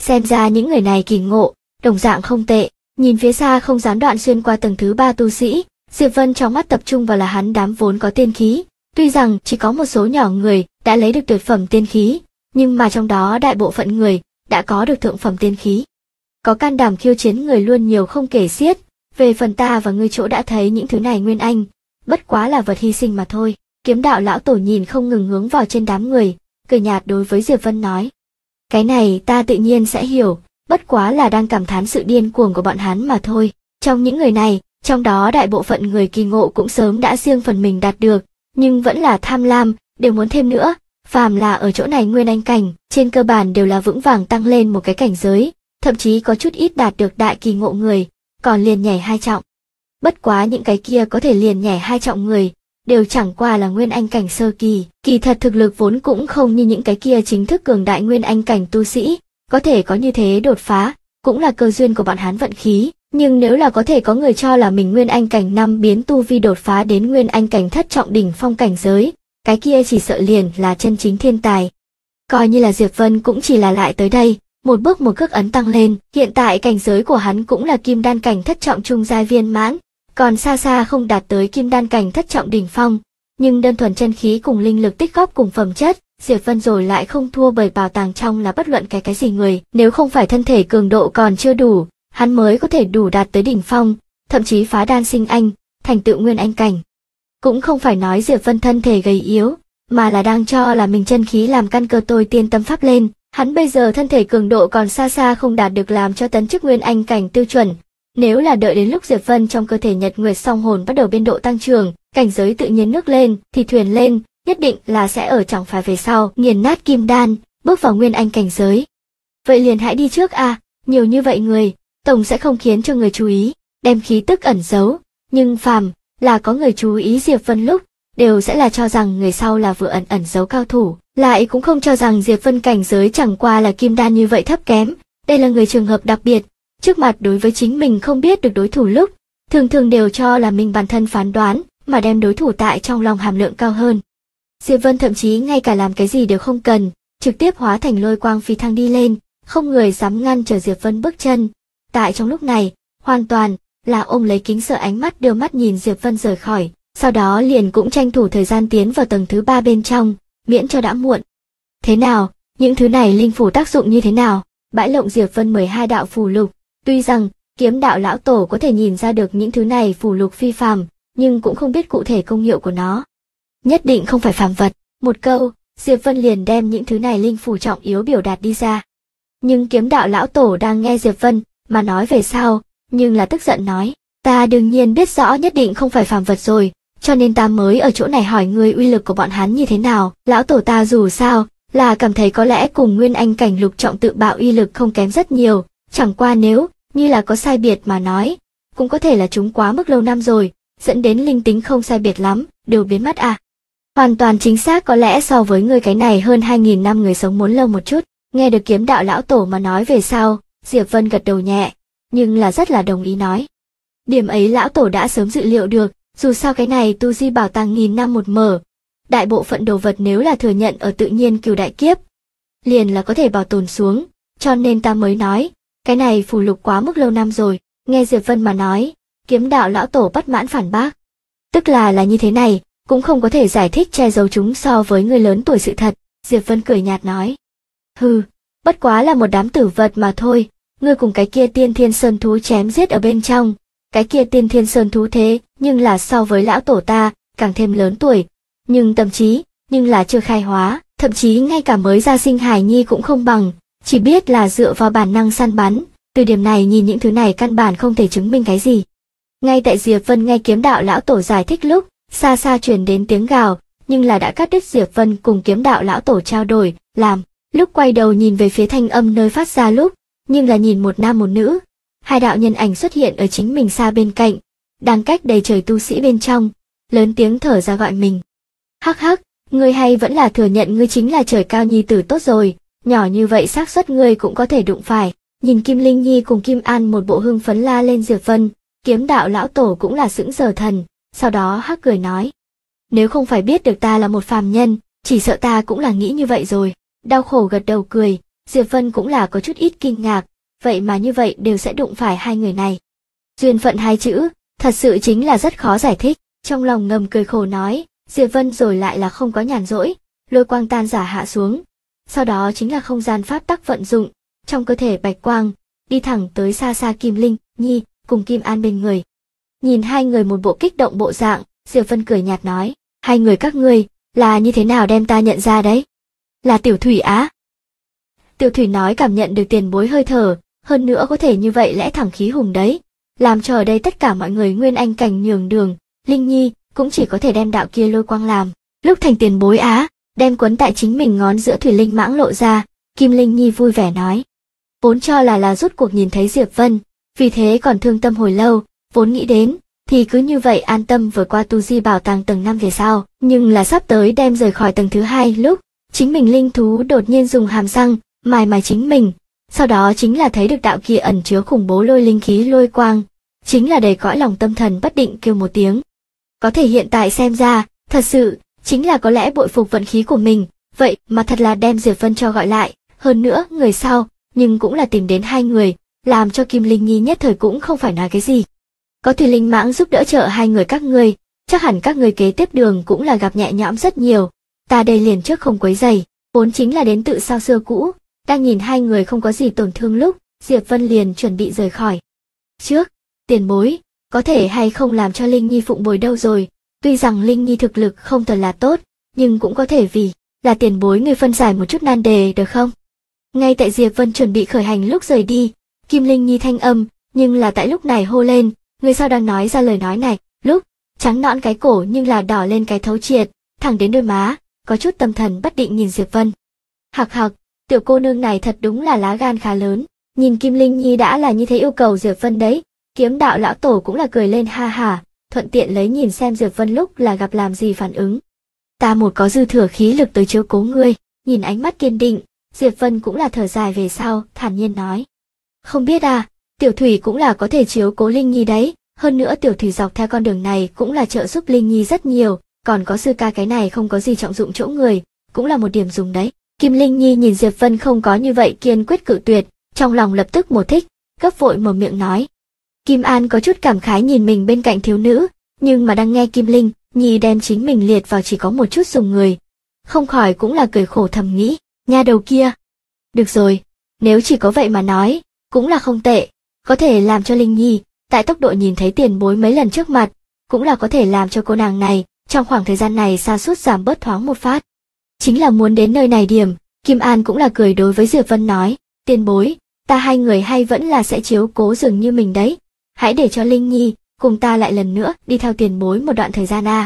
Xem ra những người này kỳ ngộ, đồng dạng không tệ. Nhìn phía xa không gián đoạn xuyên qua tầng thứ 3 tu sĩ, Diệp Vân trong mắt tập trung vào là hắn đám vốn có tiên khí. Tuy rằng chỉ có một số nhỏ người đã lấy được tuyệt phẩm tiên khí, nhưng mà trong đó đại bộ phận người đã có được thượng phẩm tiên khí. Có can đảm khiêu chiến người luôn nhiều không kể xiết, về phần ta và ngươi chỗ đã thấy những thứ này Nguyên Anh, bất quá là vật hy sinh mà thôi. Kiếm đạo lão tổ nhìn không ngừng hướng vào trên đám người, cười nhạt đối với Diệp Vân nói. Cái này ta tự nhiên sẽ hiểu, bất quá là đang cảm thán sự điên cuồng của bọn hắn mà thôi. Trong những người này, trong đó đại bộ phận người kỳ ngộ cũng sớm đã riêng phần mình đạt được, nhưng vẫn là tham lam, đều muốn thêm nữa. Phàm là ở chỗ này Nguyên Anh cảnh, trên cơ bản đều là vững vàng tăng lên một cái cảnh giới, thậm chí có chút ít đạt được đại kỳ ngộ người, còn liền nhảy 2 trọng. Bất quá những cái kia có thể liền nhảy 2 trọng người, đều chẳng qua là Nguyên Anh cảnh sơ kỳ, kỳ thật thực lực vốn cũng không như những cái kia chính thức cường đại Nguyên Anh cảnh tu sĩ, có thể có như thế đột phá, cũng là cơ duyên của bọn hắn vận khí, nhưng nếu là có thể có người cho là mình Nguyên Anh cảnh 5 biến tu vi đột phá đến Nguyên Anh cảnh thất trọng đỉnh phong cảnh giới, cái kia chỉ sợ liền là chân chính thiên tài. Coi như là Diệp Vân cũng chỉ là lại tới đây, một bước một cước ấn tăng lên, hiện tại cảnh giới của hắn cũng là kim đan cảnh thất trọng trung giai viên mãn, còn xa xa không đạt tới kim đan cảnh thất trọng đỉnh phong, nhưng đơn thuần chân khí cùng linh lực tích góp cùng phẩm chất, Diệp Vân rồi lại không thua bởi bảo tàng trong là bất luận cái gì người, nếu không phải thân thể cường độ còn chưa đủ, hắn mới có thể đủ đạt tới đỉnh phong, thậm chí phá đan sinh anh, thành tựu Nguyên Anh cảnh. Cũng không phải nói Diệp Vân thân thể gầy yếu, mà là đang cho là mình chân khí làm căn cơ tôi tiên tâm pháp lên, hắn bây giờ thân thể cường độ còn xa xa không đạt được làm cho tấn chức Nguyên Anh cảnh tiêu chuẩn. Nếu là đợi đến lúc Diệp Vân trong cơ thể Nhật Nguyệt song hồn bắt đầu biên độ tăng trưởng, cảnh giới tự nhiên nước lên, thì thuyền lên, nhất định là sẽ ở chẳng phải về sau, nghiền nát kim đan, bước vào Nguyên Anh cảnh giới. Vậy liền hãy đi trước à, nhiều như vậy người, tổng sẽ không khiến cho người chú ý, đem khí tức ẩn giấu, nhưng phàm là có người chú ý Diệp Vân lúc, đều sẽ là cho rằng người sau là vừa ẩn giấu cao thủ, lại cũng không cho rằng Diệp Vân cảnh giới chẳng qua là kim đan như vậy thấp kém, đây là người trường hợp đặc biệt, trước mặt đối với chính mình không biết được đối thủ lúc, thường thường đều cho là mình bản thân phán đoán, mà đem đối thủ tại trong lòng hàm lượng cao hơn. Diệp Vân thậm chí ngay cả làm cái gì đều không cần, trực tiếp hóa thành lôi quang phi thăng đi lên, không người dám ngăn trở Diệp Vân bước chân. Tại trong lúc này, hoàn toàn là ôm lấy kính sợ ánh mắt đưa mắt nhìn Diệp Vân rời khỏi, sau đó liền cũng tranh thủ thời gian tiến vào tầng thứ 3 bên trong, miễn cho đã muộn. Thế nào, những thứ này linh phủ tác dụng như thế nào? Bãi lộng Diệp Vân 12 đạo phù lục, tuy rằng kiếm đạo lão tổ có thể nhìn ra được những thứ này phù lục phi phàm, nhưng cũng không biết cụ thể công hiệu của nó. Nhất định không phải phàm vật, một câu, Diệp Vân liền đem những thứ này linh phủ trọng yếu biểu đạt đi ra. Nhưng kiếm đạo lão tổ đang nghe Diệp Vân mà nói về sau, nhưng là tức giận nói, ta đương nhiên biết rõ nhất định không phải phàm vật rồi, cho nên ta mới ở chỗ này hỏi ngươi uy lực của bọn hắn như thế nào. Lão tổ ta dù sao là cảm thấy có lẽ cùng Nguyên Anh cảnh lục trọng tự bạo uy lực không kém rất nhiều, chẳng qua nếu như là có sai biệt mà nói, cũng có thể là chúng quá mức lâu năm rồi, dẫn đến linh tính không sai biệt lắm, đều biến mất à. Hoàn toàn chính xác, có lẽ so với người cái này hơn 2.000 năm người sống muốn lâu một chút. Nghe được kiếm đạo lão tổ mà nói về sau, Diệp Vân gật đầu nhẹ, nhưng là rất là đồng ý nói. Điểm ấy lão tổ đã sớm dự liệu được, dù sao cái này tu di bảo tàng nghìn năm một mở. Đại bộ phận đồ vật nếu là thừa nhận ở tự nhiên cửu đại kiếp, liền là có thể bảo tồn xuống, cho nên ta mới nói, cái này phù lục quá mức lâu năm rồi. Nghe Diệp Vân mà nói, kiếm đạo lão tổ bất mãn phản bác. Tức là như thế này, cũng không có thể giải thích che giấu chúng so với người lớn tuổi sự thật. Diệp Vân cười nhạt nói. Hừ, bất quá là một đám tử vật mà thôi, ngươi cùng cái kia tiên thiên sơn thú chém giết ở bên trong. Cái kia tiên thiên sơn thú thế, nhưng là so với lão tổ ta, càng thêm lớn tuổi, nhưng tâm trí, nhưng là chưa khai hóa, thậm chí ngay cả mới ra sinh hài nhi cũng không bằng, chỉ biết là dựa vào bản năng săn bắn, từ điểm này nhìn những thứ này căn bản không thể chứng minh cái gì. Ngay tại Diệp Vân nghe kiếm đạo lão tổ giải thích lúc, xa xa truyền đến tiếng gào, nhưng là đã cắt đứt Diệp Vân cùng kiếm đạo lão tổ trao đổi, làm, lúc quay đầu nhìn về phía thanh âm nơi phát ra lúc, nhưng là nhìn một nam một nữ. Hai đạo nhân ảnh xuất hiện ở chính mình xa bên cạnh, đang cách đầy trời tu sĩ bên trong, lớn tiếng thở ra gọi mình. Hắc hắc, ngươi hay vẫn là thừa nhận ngươi chính là trời cao nhi tử tốt rồi, nhỏ như vậy xác suất ngươi cũng có thể đụng phải. Nhìn Kim Linh Nhi cùng Kim An một bộ hưng phấn la lên Diệp Vân, kiếm đạo lão tổ cũng là sững sờ thần, sau đó hắc cười nói. Nếu không phải biết được ta là một phàm nhân, chỉ sợ ta cũng là nghĩ như vậy rồi. Đau khổ gật đầu cười, Diệp Vân cũng là có chút ít kinh ngạc, vậy mà như vậy đều sẽ đụng phải hai người này. Duyên phận hai chữ, thật sự chính là rất khó giải thích, trong lòng ngầm cười khổ nói, Diệp Vân rồi lại là không có nhàn rỗi, lôi quang tan giả hạ xuống. Sau đó chính là không gian pháp tắc vận dụng, trong cơ thể bạch quang, đi thẳng tới xa xa Kim Linh Nhi cùng Kim An bên người. Nhìn hai người một bộ kích động bộ dạng, Diệp Vân cười nhạt nói, hai người các ngươi là như thế nào đem ta nhận ra đấy? Là Tiểu Thủy á? Tiểu Thủy nói cảm nhận được tiền bối hơi thở, hơn nữa có thể như vậy lẽ thẳng khí hùng đấy, làm cho ở đây tất cả mọi người nguyên anh cảnh nhường đường, Linh Nhi cũng chỉ có thể đem đạo kia lôi quang làm. Lúc thành tiền bối á, đem quấn tại chính mình ngón giữa thủy linh mãng lộ ra, Kim Linh Nhi vui vẻ nói. Vốn cho là rốt cuộc nhìn thấy Diệp Vân, vì thế còn thương tâm hồi lâu, vốn nghĩ đến, thì cứ như vậy an tâm vượt qua tu di bảo tàng tầng 5 về sau, nhưng là sắp tới đem rời khỏi tầng thứ 2 lúc, chính mình linh thú đột nhiên dùng hàm răng, mài chính mình, sau đó chính là thấy được đạo kia ẩn chứa khủng bố lôi linh khí lôi quang, chính là đầy cõi lòng tâm thần bất định kêu một tiếng. Có thể hiện tại xem ra, thật sự, chính là có lẽ bội phục vận khí của mình, vậy mà thật là đem Diệp Vân cho gọi lại, hơn nữa người sau, nhưng cũng là tìm đến hai người, làm cho Kim Linh Nhi nhất thời cũng không phải nói cái gì. Có thủy linh mãng giúp đỡ trợ hai người các ngươi, chắc hẳn các ngươi kế tiếp đường cũng là gặp nhẹ nhõm rất nhiều, ta đây liền trước không quấy rầy, vốn chính là đến tự sao xưa cũ, đang nhìn hai người không có gì tổn thương lúc, Diệp Vân liền chuẩn bị rời khỏi. Trước, tiền bối, có thể hay không làm cho Linh Nhi phụng bồi đâu rồi, tuy rằng Linh Nhi thực lực không thật là tốt, nhưng cũng có thể vì là tiền bối người phân giải một chút nan đề được không? Ngay tại Diệp Vân chuẩn bị khởi hành lúc rời đi, Kim Linh Nhi thanh âm, nhưng là tại lúc này hô lên, người sau đang nói ra lời nói này, lúc trắng nõn cái cổ nhưng là đỏ lên cái thấu triệt, thẳng đến đôi má, có chút tâm thần bất định nhìn Diệp Vân. Hạc hạc, tiểu cô nương này thật đúng là lá gan khá lớn, nhìn Kim Linh Nhi đã là như thế yêu cầu Diệp Vân đấy, Kiếm đạo lão tổ cũng là cười lên ha hả, thuận tiện lấy nhìn xem Diệp Vân lúc là gặp làm gì phản ứng. Ta một có dư thừa khí lực tới chiếu cố ngươi, nhìn ánh mắt kiên định, Diệp Vân cũng là thở dài về sau, thản nhiên nói. Không biết à, Tiểu Thủy cũng là có thể chiếu cố Linh Nhi đấy, hơn nữa Tiểu Thủy dọc theo con đường này cũng là trợ giúp Linh Nhi rất nhiều, còn có sư ca cái này không có gì trọng dụng chỗ người, cũng là một điểm dùng đấy. Kim Linh Nhi nhìn Diệp Vân không có như vậy kiên quyết cự tuyệt, trong lòng lập tức một thích, gấp vội mở miệng nói. Kim An có chút cảm khái nhìn mình bên cạnh thiếu nữ, nhưng mà đang nghe Kim Linh Nhi đem chính mình liệt vào chỉ có một chút dùng người, không khỏi cũng là cười khổ thầm nghĩ, nha đầu kia. Được rồi, nếu chỉ có vậy mà nói, cũng là không tệ, có thể làm cho Linh Nhi, tại tốc độ nhìn thấy tiền bối mấy lần trước mặt, cũng là có thể làm cho cô nàng này, trong khoảng thời gian này sa sút giảm bớt thoáng một phát. Chính là muốn đến nơi này điểm, Kim An cũng là cười đối với Diệp Vân nói, tiền bối, ta hai người hay vẫn là sẽ chiếu cố dường như mình đấy, hãy để cho Linh Nhi, cùng ta lại lần nữa đi theo tiền bối một đoạn thời gian à.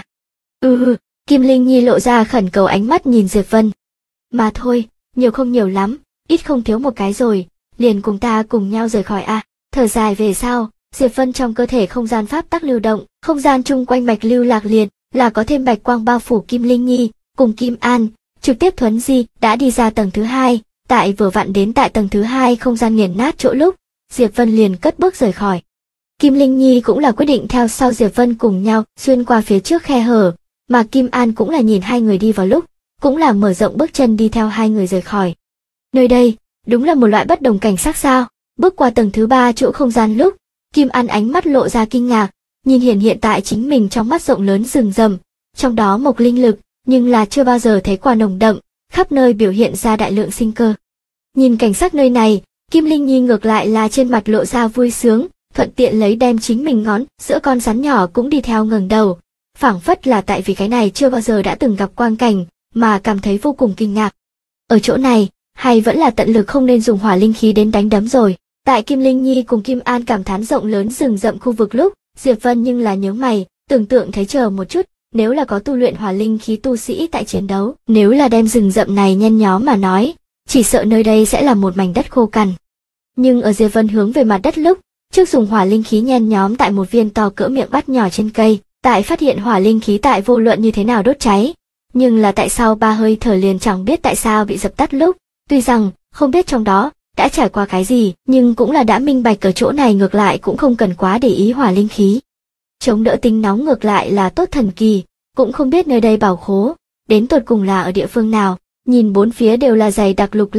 Kim Linh Nhi lộ ra khẩn cầu ánh mắt nhìn Diệp Vân. Mà thôi, nhiều không nhiều lắm, ít không thiếu một cái rồi, liền cùng ta cùng nhau rời khỏi à. Thở dài về sau, Diệp Vân trong cơ thể không gian pháp tắc lưu động, không gian chung quanh bạch lưu lạc liệt, là có thêm bạch quang bao phủ Kim Linh Nhi, cùng Kim An, trực tiếp thuấn di, đã đi ra tầng thứ 2, tại vừa vặn đến tại tầng thứ 2 không gian nghiền nát chỗ lúc, Diệp Vân liền cất bước rời khỏi. Kim Linh Nhi cũng là quyết định theo sau Diệp Vân cùng nhau xuyên qua phía trước khe hở, mà Kim An cũng là nhìn hai người đi vào lúc, cũng là mở rộng bước chân đi theo hai người rời khỏi. Nơi đây, đúng là một loại bất đồng cảnh sắc sao, bước qua tầng thứ 3 chỗ không gian lúc, Kim An ánh mắt lộ ra kinh ngạc, nhìn hiện tại chính mình trong mắt rộng lớn rừng rậm, trong đó mộc linh lực, nhưng là chưa bao giờ thấy qua nồng đậm, khắp nơi biểu hiện ra đại lượng sinh cơ. Nhìn cảnh sắc nơi này, Kim Linh Nhi ngược lại là trên mặt lộ ra vui sướng, thuận tiện lấy đem chính mình ngón giữa con rắn nhỏ cũng đi theo ngẩng đầu, phảng phất là tại vì cái này chưa bao giờ đã từng gặp quang cảnh, mà cảm thấy vô cùng kinh ngạc. Ở chỗ này, hay vẫn là tận lực không nên dùng hỏa linh khí đến đánh đấm rồi. Tại Kim Linh Nhi cùng Kim An cảm thán rộng lớn rừng rậm khu vực lúc, Diệp Vân nhưng là nhớ mày, tưởng tượng thấy chờ một chút, nếu là có tu luyện hỏa linh khí tu sĩ tại chiến đấu, nếu là đem rừng rậm này nhen nhóm mà nói, chỉ sợ nơi đây sẽ là một mảnh đất khô cằn. Nhưng ở Diệp Vân hướng về mặt đất lúc, trước dùng hỏa linh khí nhen nhóm tại một viên to cỡ miệng bát nhỏ trên cây, tại phát hiện hỏa linh khí tại vô luận như thế nào đốt cháy, nhưng là tại sao 3 hơi thở liền chẳng biết tại sao bị dập tắt lúc, tuy rằng không biết trong đó đã trải qua cái gì, nhưng cũng là đã minh bạch ở chỗ này ngược lại cũng không cần quá để ý hỏa linh khí. Chống đỡ tính nóng ngược lại là tốt thần kỳ, cũng không biết nơi đây bảo khố, đến tột cùng là ở địa phương nào, nhìn bốn phía đều là dày đặc lục lâm,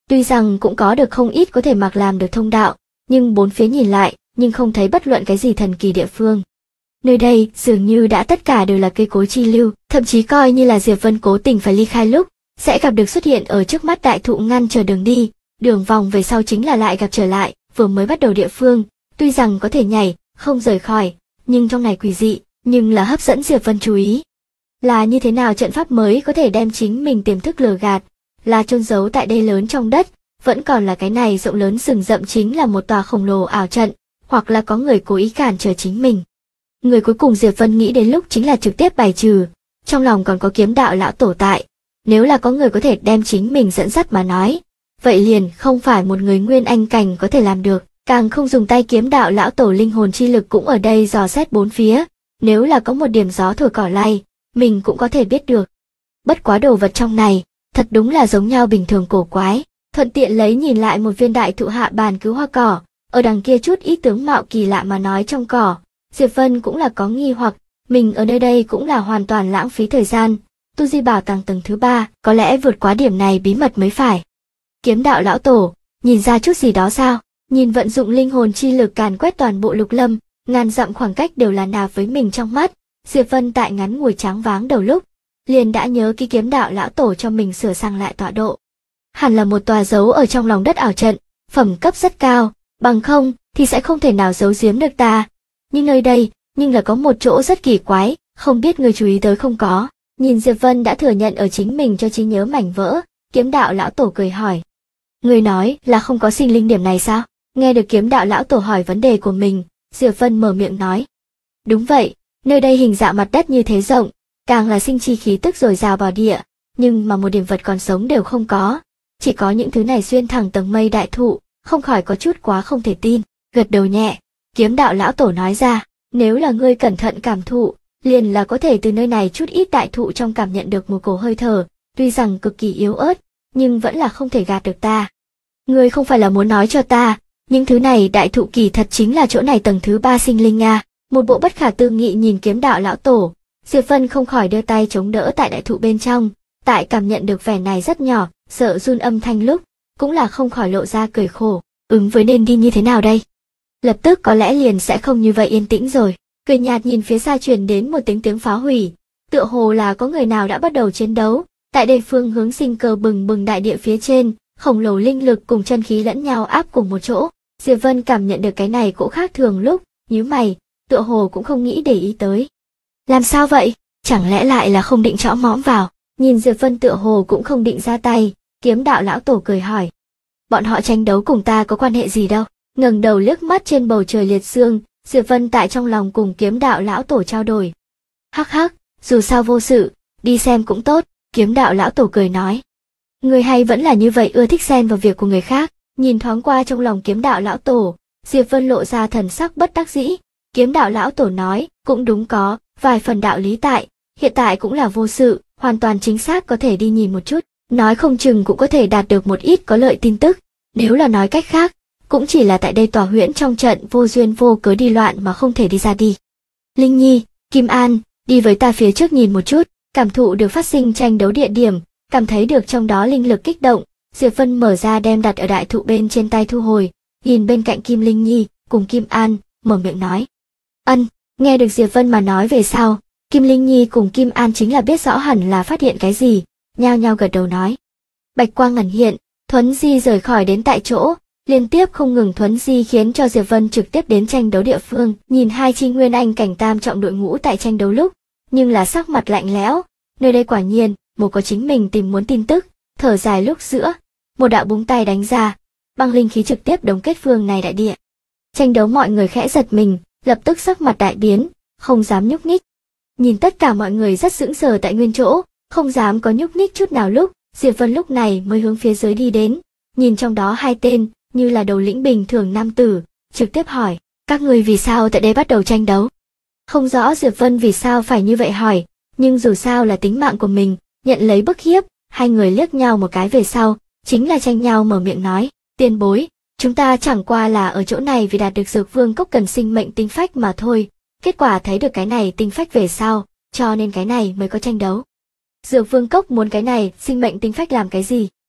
Tuy rằng cũng có được không ít có thể mặc làm được thông đạo, nhưng bốn phía nhìn lại, nhưng không thấy bất luận cái gì thần kỳ địa phương. Nơi đây dường như đã tất cả đều là cây cối chi lưu, thậm chí coi như là Diệp Vân cố tình phải ly khai lúc, sẽ gặp được xuất hiện ở trước mắt đại thụ ngăn trở đường đi, đường vòng về sau chính là lại gặp trở lại, vừa mới bắt đầu địa phương, tuy rằng có thể nhảy, không rời khỏi, nhưng trong này quỷ dị, nhưng là hấp dẫn Diệp Vân chú ý. Là như thế nào trận pháp mới có thể đem chính mình tiềm thức lừa gạt, là chôn giấu tại đây lớn trong đất, vẫn còn là cái này rộng lớn rừng rậm chính là một tòa khổng lồ ảo trận, hoặc là có người cố ý cản trở chính mình. Người cuối cùng Diệp Vân nghĩ đến lúc chính là trực tiếp bài trừ, trong lòng còn có kiếm đạo lão tổ tại, nếu là có người có thể đem chính mình dẫn dắt mà nói, vậy liền không phải một người nguyên anh cảnh có thể làm được, càng không dùng tay kiếm đạo lão tổ linh hồn chi lực cũng ở đây dò xét bốn phía, nếu là có một điểm gió thổi cỏ lay, mình cũng có thể biết được. Bất quá đồ vật trong này, thật đúng là giống nhau bình thường cổ quái, thuận tiện lấy nhìn lại một viên đại thụ hạ bàn cứu hoa cỏ, ở đằng kia chút ít tướng mạo kỳ lạ mà nói trong cỏ, Diệp Vân cũng là có nghi hoặc, mình ở nơi đây cũng là hoàn toàn lãng phí thời gian, tu di bảo tàng tầng thứ 3, có lẽ vượt quá điểm này bí mật mới phải. Kiếm đạo lão tổ, nhìn ra chút gì đó sao? Nhìn vận dụng linh hồn chi lực càn quét toàn bộ lục lâm, ngàn dặm khoảng cách đều là nạp với mình trong mắt, Diệp Vân tại ngắn ngủi tráng váng đầu lúc, liền đã nhớ ký kiếm đạo lão tổ cho mình sửa sang lại tọa độ. Hẳn là một tòa giấu ở trong lòng đất ảo trận, phẩm cấp rất cao, bằng không thì sẽ không thể nào giấu giếm được ta. Nhưng nơi đây, nhưng là có một chỗ rất kỳ quái, không biết người chú ý tới không có. Nhìn Diệp Vân đã thừa nhận ở chính mình cho trí nhớ mảnh vỡ, kiếm đạo lão tổ cười hỏi. Người nói là không có sinh linh điểm này sao? Nghe được kiếm đạo lão tổ hỏi vấn đề của mình, Diệp Vân mở miệng nói. Đúng vậy, nơi đây hình dạng mặt đất như thế rộng, càng là sinh chi khí tức dồi dào bảo địa, nhưng mà một điểm vật còn sống đều không có. Chỉ có những thứ này xuyên thẳng tầng mây đại thụ, không khỏi có chút quá không thể tin. Gật đầu nhẹ, kiếm đạo lão tổ nói ra, nếu là ngươi cẩn thận cảm thụ, liền là có thể từ nơi này chút ít đại thụ trong cảm nhận được một cổ hơi thở, tuy rằng cực kỳ yếu ớt, nhưng vẫn là không thể gạt được ta. Ngươi không phải là muốn nói cho ta, những thứ này đại thụ kỳ thật chính là chỗ này tầng thứ 3 sinh linh à? Một bộ bất khả tư nghị nhìn kiếm đạo lão tổ, Diệp Vân không khỏi đưa tay chống đỡ tại đại thụ bên trong, tại cảm nhận được vẻ này rất nhỏ, sợ run âm thanh lúc, cũng là không khỏi lộ ra cười khổ, ứng với nên đi như thế nào đây? Lập tức có lẽ liền sẽ không như vậy yên tĩnh rồi. Cười nhạt nhìn phía xa truyền đến một tiếng phá hủy, tựa hồ là có người nào đã bắt đầu chiến đấu. Tại đây phương hướng sinh cơ bừng bừng đại địa phía trên, khổng lồ linh lực cùng chân khí lẫn nhau áp cùng một chỗ. Diệp Vân cảm nhận được cái này cũng khác thường lúc, nhíu mày, tựa hồ cũng không nghĩ để ý tới. Làm sao vậy? Chẳng lẽ lại là không định chõ mõm vào? Nhìn Diệp Vân tựa hồ cũng không định ra tay, kiếm đạo lão tổ cười hỏi. Bọn họ tranh đấu cùng ta có quan hệ gì đâu? Ngẩng đầu liếc mắt trên bầu trời liệt sương, Diệp Vân tại trong lòng cùng kiếm đạo lão tổ trao đổi. Hắc hắc, dù sao vô sự, đi xem cũng tốt, kiếm đạo lão tổ cười nói. Người hay vẫn là như vậy ưa thích xen vào việc của người khác, nhìn thoáng qua trong lòng kiếm đạo lão tổ, Diệp Vân lộ ra thần sắc bất đắc dĩ. Kiếm đạo lão tổ nói, cũng đúng có, vài phần đạo lý tại, hiện tại cũng là vô sự, hoàn toàn chính xác có thể đi nhìn một chút, nói không chừng cũng có thể đạt được một ít có lợi tin tức, nếu là nói cách khác, cũng chỉ là tại đây tòa huyễn trong trận vô duyên vô cớ đi loạn mà không thể đi ra đi. Linh Nhi, Kim An, đi với ta phía trước nhìn một chút, cảm thụ được phát sinh tranh đấu địa điểm, cảm thấy được trong đó linh lực kích động, Diệp Vân mở ra đem đặt ở đại thụ bên trên tay thu hồi, nhìn bên cạnh Kim Linh Nhi, cùng Kim An, mở miệng nói. Ân, nghe được Diệp Vân mà nói về sau, Kim Linh Nhi cùng Kim An chính là biết rõ hẳn là phát hiện cái gì, nhao nhao gật đầu nói. Bạch quang ngẩn hiện, thuấn di rời khỏi đến tại chỗ, liên tiếp không ngừng thuấn di khiến cho Diệp Vân trực tiếp đến tranh đấu địa phương, nhìn hai chi nguyên anh cảnh tam trọng đội ngũ tại tranh đấu lúc, nhưng là sắc mặt lạnh lẽo, nơi đây quả nhiên, một có chính mình tìm muốn tin tức, thở dài lúc giữa, một đạo búng tay đánh ra, băng linh khí trực tiếp đóng kết phương này đại địa. Tranh đấu mọi người khẽ giật mình, lập tức sắc mặt đại biến, không dám nhúc nhích. Nhìn tất cả mọi người rất sững sờ tại nguyên chỗ, không dám có nhúc nhích chút nào lúc, Diệp Vân lúc này mới hướng phía dưới đi đến, nhìn trong đó hai tên, như là đầu lĩnh bình thường nam tử, trực tiếp hỏi, các người vì sao tại đây bắt đầu tranh đấu? Không rõ Diệp Vân vì sao phải như vậy hỏi, nhưng dù sao là tính mạng của mình, nhận lấy bức hiếp, hai người liếc nhau một cái về sau, chính là tranh nhau mở miệng nói, tiền bối, chúng ta chẳng qua là ở chỗ này vì đạt được dược vương cốc cần sinh mệnh tinh phách mà thôi, kết quả thấy được cái này tinh phách về sau, cho nên cái này mới có tranh đấu. Dược vương cốc muốn cái này sinh mệnh tinh phách làm cái gì?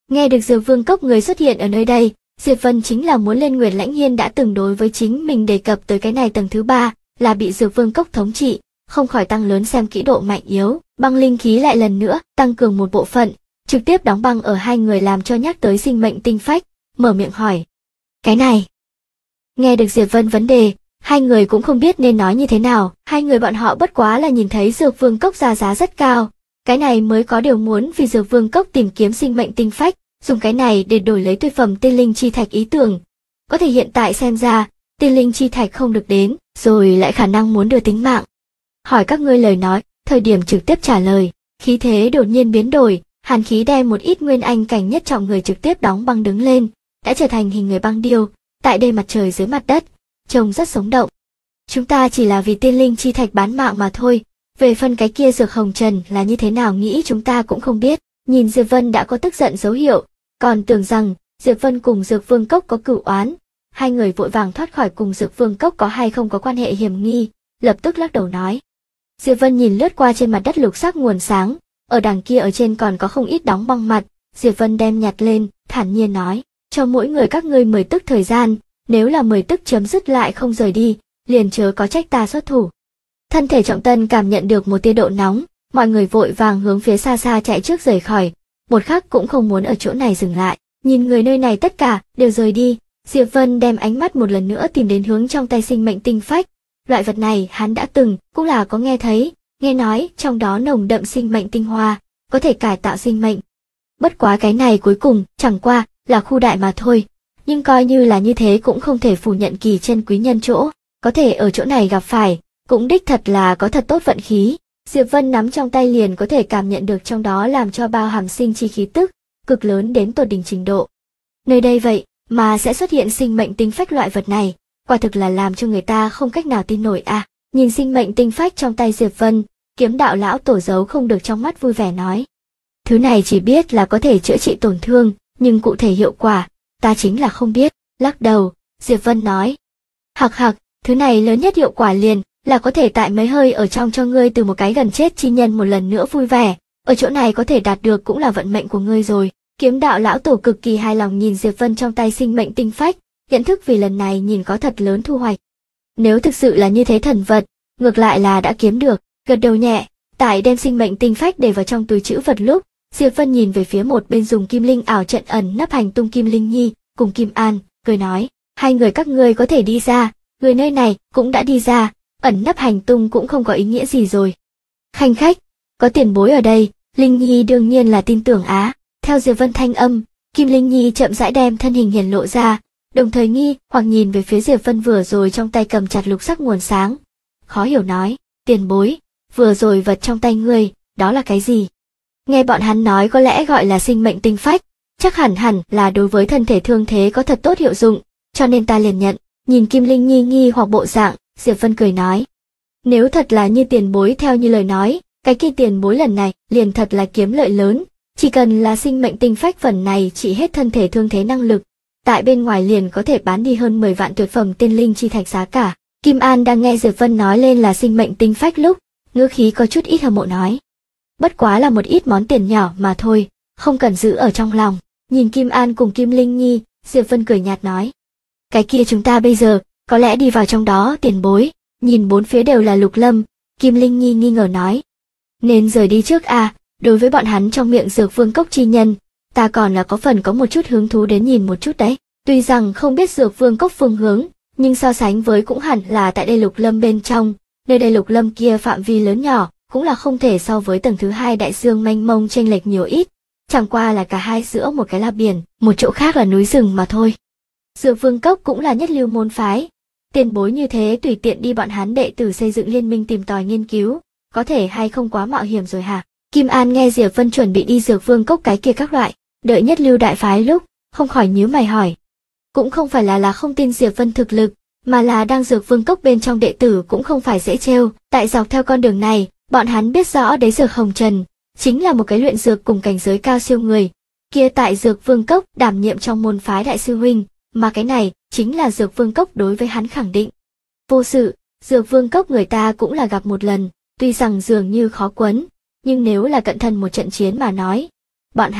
Nghe được Dược Vương Cốc người xuất hiện ở nơi đây, Diệp Vân chính là muốn lên Nguyệt Lãnh Hiên đã từng đối với chính mình đề cập tới cái này tầng thứ 3, là bị Dược Vương Cốc thống trị, không khỏi tăng lớn xem kỹ độ mạnh yếu, băng linh khí lại lần nữa tăng cường một bộ phận, trực tiếp đóng băng ở hai người làm cho nhắc tới sinh mệnh tinh phách, mở miệng hỏi. Cái này. Nghe được Diệp Vân vấn đề, hai người cũng không biết nên nói như thế nào, hai người bọn họ bất quá là nhìn thấy Dược Vương Cốc ra giá rất cao, cái này mới có điều muốn vì Dược Vương Cốc tìm kiếm sinh mệnh tinh phách, dùng cái này để đổi lấy tuyệt phẩm tiên linh chi thạch ý tưởng. Có thể hiện tại xem ra, tiên linh chi thạch không được đến, rồi lại khả năng muốn đưa tính mạng. Hỏi các ngươi lời nói, thời điểm trực tiếp trả lời, khí thế đột nhiên biến đổi, hàn khí đem một ít nguyên anh cảnh nhất trọng người trực tiếp đóng băng đứng lên, đã trở thành hình người băng điêu, tại đây mặt trời dưới mặt đất, trông rất sống động. Chúng ta chỉ là vì tiên linh chi thạch bán mạng mà thôi, về phần cái kia Dược Hồng Trần là như thế nào nghĩ chúng ta cũng không biết. Nhìn Diệp Vân đã có tức giận dấu hiệu, còn tưởng rằng Diệp Vân cùng Dược Vương Cốc có cửu oán, hai người vội vàng thoát khỏi cùng Dược Vương Cốc có hay không có quan hệ hiểm nghi, lập tức lắc đầu nói. Diệp Vân nhìn lướt qua trên mặt đất lục sắc nguồn sáng, ở đằng kia ở trên còn có không ít đóng băng mặt, Diệp Vân đem nhặt lên, thản nhiên nói, cho mỗi người các ngươi 10 tức thời gian, nếu là 10 tức chấm dứt lại không rời đi, liền chớ có trách ta xuất thủ. Thân thể Trọng Tân cảm nhận được một tia độ nóng, mọi người vội vàng hướng phía xa xa chạy trước rời khỏi, một khắc cũng không muốn ở chỗ này dừng lại, nhìn người nơi này tất cả đều rời đi, Diệp Vân đem ánh mắt một lần nữa tìm đến hướng trong tay sinh mệnh tinh phách. Loại vật này hắn đã từng, cũng là có nghe thấy, nghe nói trong đó nồng đậm sinh mệnh tinh hoa, có thể cải tạo sinh mệnh. Bất quá cái này cuối cùng chẳng qua là khu đại mà thôi, nhưng coi như là như thế cũng không thể phủ nhận kỳ chân quý nhân chỗ, có thể ở chỗ này gặp phải, cũng đích thật là có thật tốt vận khí. Diệp Vân nắm trong tay liền có thể cảm nhận được trong đó làm cho bao hàm sinh chi khí tức, cực lớn đến tột đỉnh trình độ. Nơi đây vậy mà sẽ xuất hiện sinh mệnh tinh phách loại vật này, quả thực là làm cho người ta không cách nào tin nổi à. Nhìn sinh mệnh tinh phách trong tay Diệp Vân, Kiếm Đạo lão tổ giấu không được trong mắt vui vẻ nói. Thứ này chỉ biết là có thể chữa trị tổn thương, nhưng cụ thể hiệu quả, ta chính là không biết. Lắc đầu, Diệp Vân nói. Hặc hặc, thứ này lớn nhất hiệu quả liền là có thể tại mấy hơi ở trong cho ngươi từ một cái gần chết chi nhân một lần nữa vui vẻ, ở chỗ này có thể đạt được cũng là vận mệnh của ngươi rồi. Kiếm Đạo lão tổ cực kỳ hài lòng nhìn Diệp Vân trong tay sinh mệnh tinh phách, nhận thức vì lần này nhìn có thật lớn thu hoạch. Nếu thực sự là như thế thần vật, ngược lại là đã kiếm được, gật đầu nhẹ, tại đem sinh mệnh tinh phách để vào trong túi trữ vật lúc, Diệp Vân nhìn về phía một bên dùng kim linh ảo trận ẩn nấp hành tung Kim Linh Nhi, cùng Kim An, cười nói, hai người các ngươi có thể đi ra, người nơi này cũng đã đi ra, ẩn nấp hành tung cũng không có ý nghĩa gì rồi. Khanh khách, có tiền bối ở đây, Linh Nhi đương nhiên là tin tưởng á. Theo Diệp Vân thanh âm, Kim Linh Nhi chậm rãi đem thân hình hiển lộ ra, đồng thời nghi hoặc nhìn về phía Diệp Vân vừa rồi trong tay cầm chặt lục sắc nguồn sáng. Khó hiểu nói, tiền bối, vừa rồi vật trong tay ngươi, đó là cái gì? Nghe bọn hắn nói có lẽ gọi là sinh mệnh tinh phách, chắc hẳn là đối với thân thể thương thế có thật tốt hiệu dụng, cho nên ta liền nhận. Nhìn Kim Linh Nhi nghi hoặc bộ dạng, Diệp Vân cười nói. Nếu thật là như tiền bối theo như lời nói, cái kia tiền bối lần này liền thật là kiếm lợi lớn, chỉ cần là sinh mệnh tinh phách phần này trị hết thân thể thương thế năng lực, tại bên ngoài liền có thể bán đi hơn 10 vạn tuyệt phẩm tiên linh chi thạch giá cả. Kim An đang nghe Diệp Vân nói lên là sinh mệnh tinh phách lúc, ngữ khí có chút ít hâm mộ nói. Bất quá là một ít món tiền nhỏ mà thôi, không cần giữ ở trong lòng. Nhìn Kim An cùng Kim Linh Nhi, Diệp Vân cười nhạt nói. Cái kia chúng ta bây giờ, có lẽ đi vào trong đó tiền bối, nhìn bốn phía đều là Lục Lâm, Kim Linh Nhi nghi ngờ nói. Nên rời đi trước à, đối với bọn hắn trong miệng Dược Vương Cốc chi nhân, ta còn là có phần có một chút hứng thú đến nhìn một chút đấy. Tuy rằng không biết Dược Vương Cốc phương hướng, nhưng so sánh với cũng hẳn là tại đây Lục Lâm bên trong, nơi đây Lục Lâm kia phạm vi lớn nhỏ, cũng là không thể so với tầng thứ 2 đại dương mênh mông chênh lệch nhiều ít, chẳng qua là cả hai giữa một cái là biển, một chỗ khác là núi rừng mà thôi. Dược Vương Cốc cũng là nhất lưu môn phái, tiền bối như thế tùy tiện đi bọn hắn đệ tử xây dựng liên minh tìm tòi nghiên cứu, có thể hay không quá mạo hiểm rồi hả? Kim An nghe Diệp Vân chuẩn bị đi Dược Vương Cốc cái kia các loại, đợi nhất lưu đại phái lúc, không khỏi nhíu mày hỏi. Cũng không phải là không tin Diệp Vân thực lực, mà là đang Dược Vương Cốc bên trong đệ tử cũng không phải dễ trêu, tại dọc theo con đường này, bọn hắn biết rõ đấy Dược Hồng Trần, chính là một cái luyện dược cùng cảnh giới cao siêu người, kia tại Dược Vương Cốc đảm nhiệm trong môn phái đại sư huynh, mà cái này chính là Dược Vương Cốc đối với hắn khẳng định. Vô sự, Dược Vương Cốc người ta cũng là gặp một lần, tuy rằng dường như khó quấn, nhưng nếu là cận thân một trận chiến mà nói, bọn hắn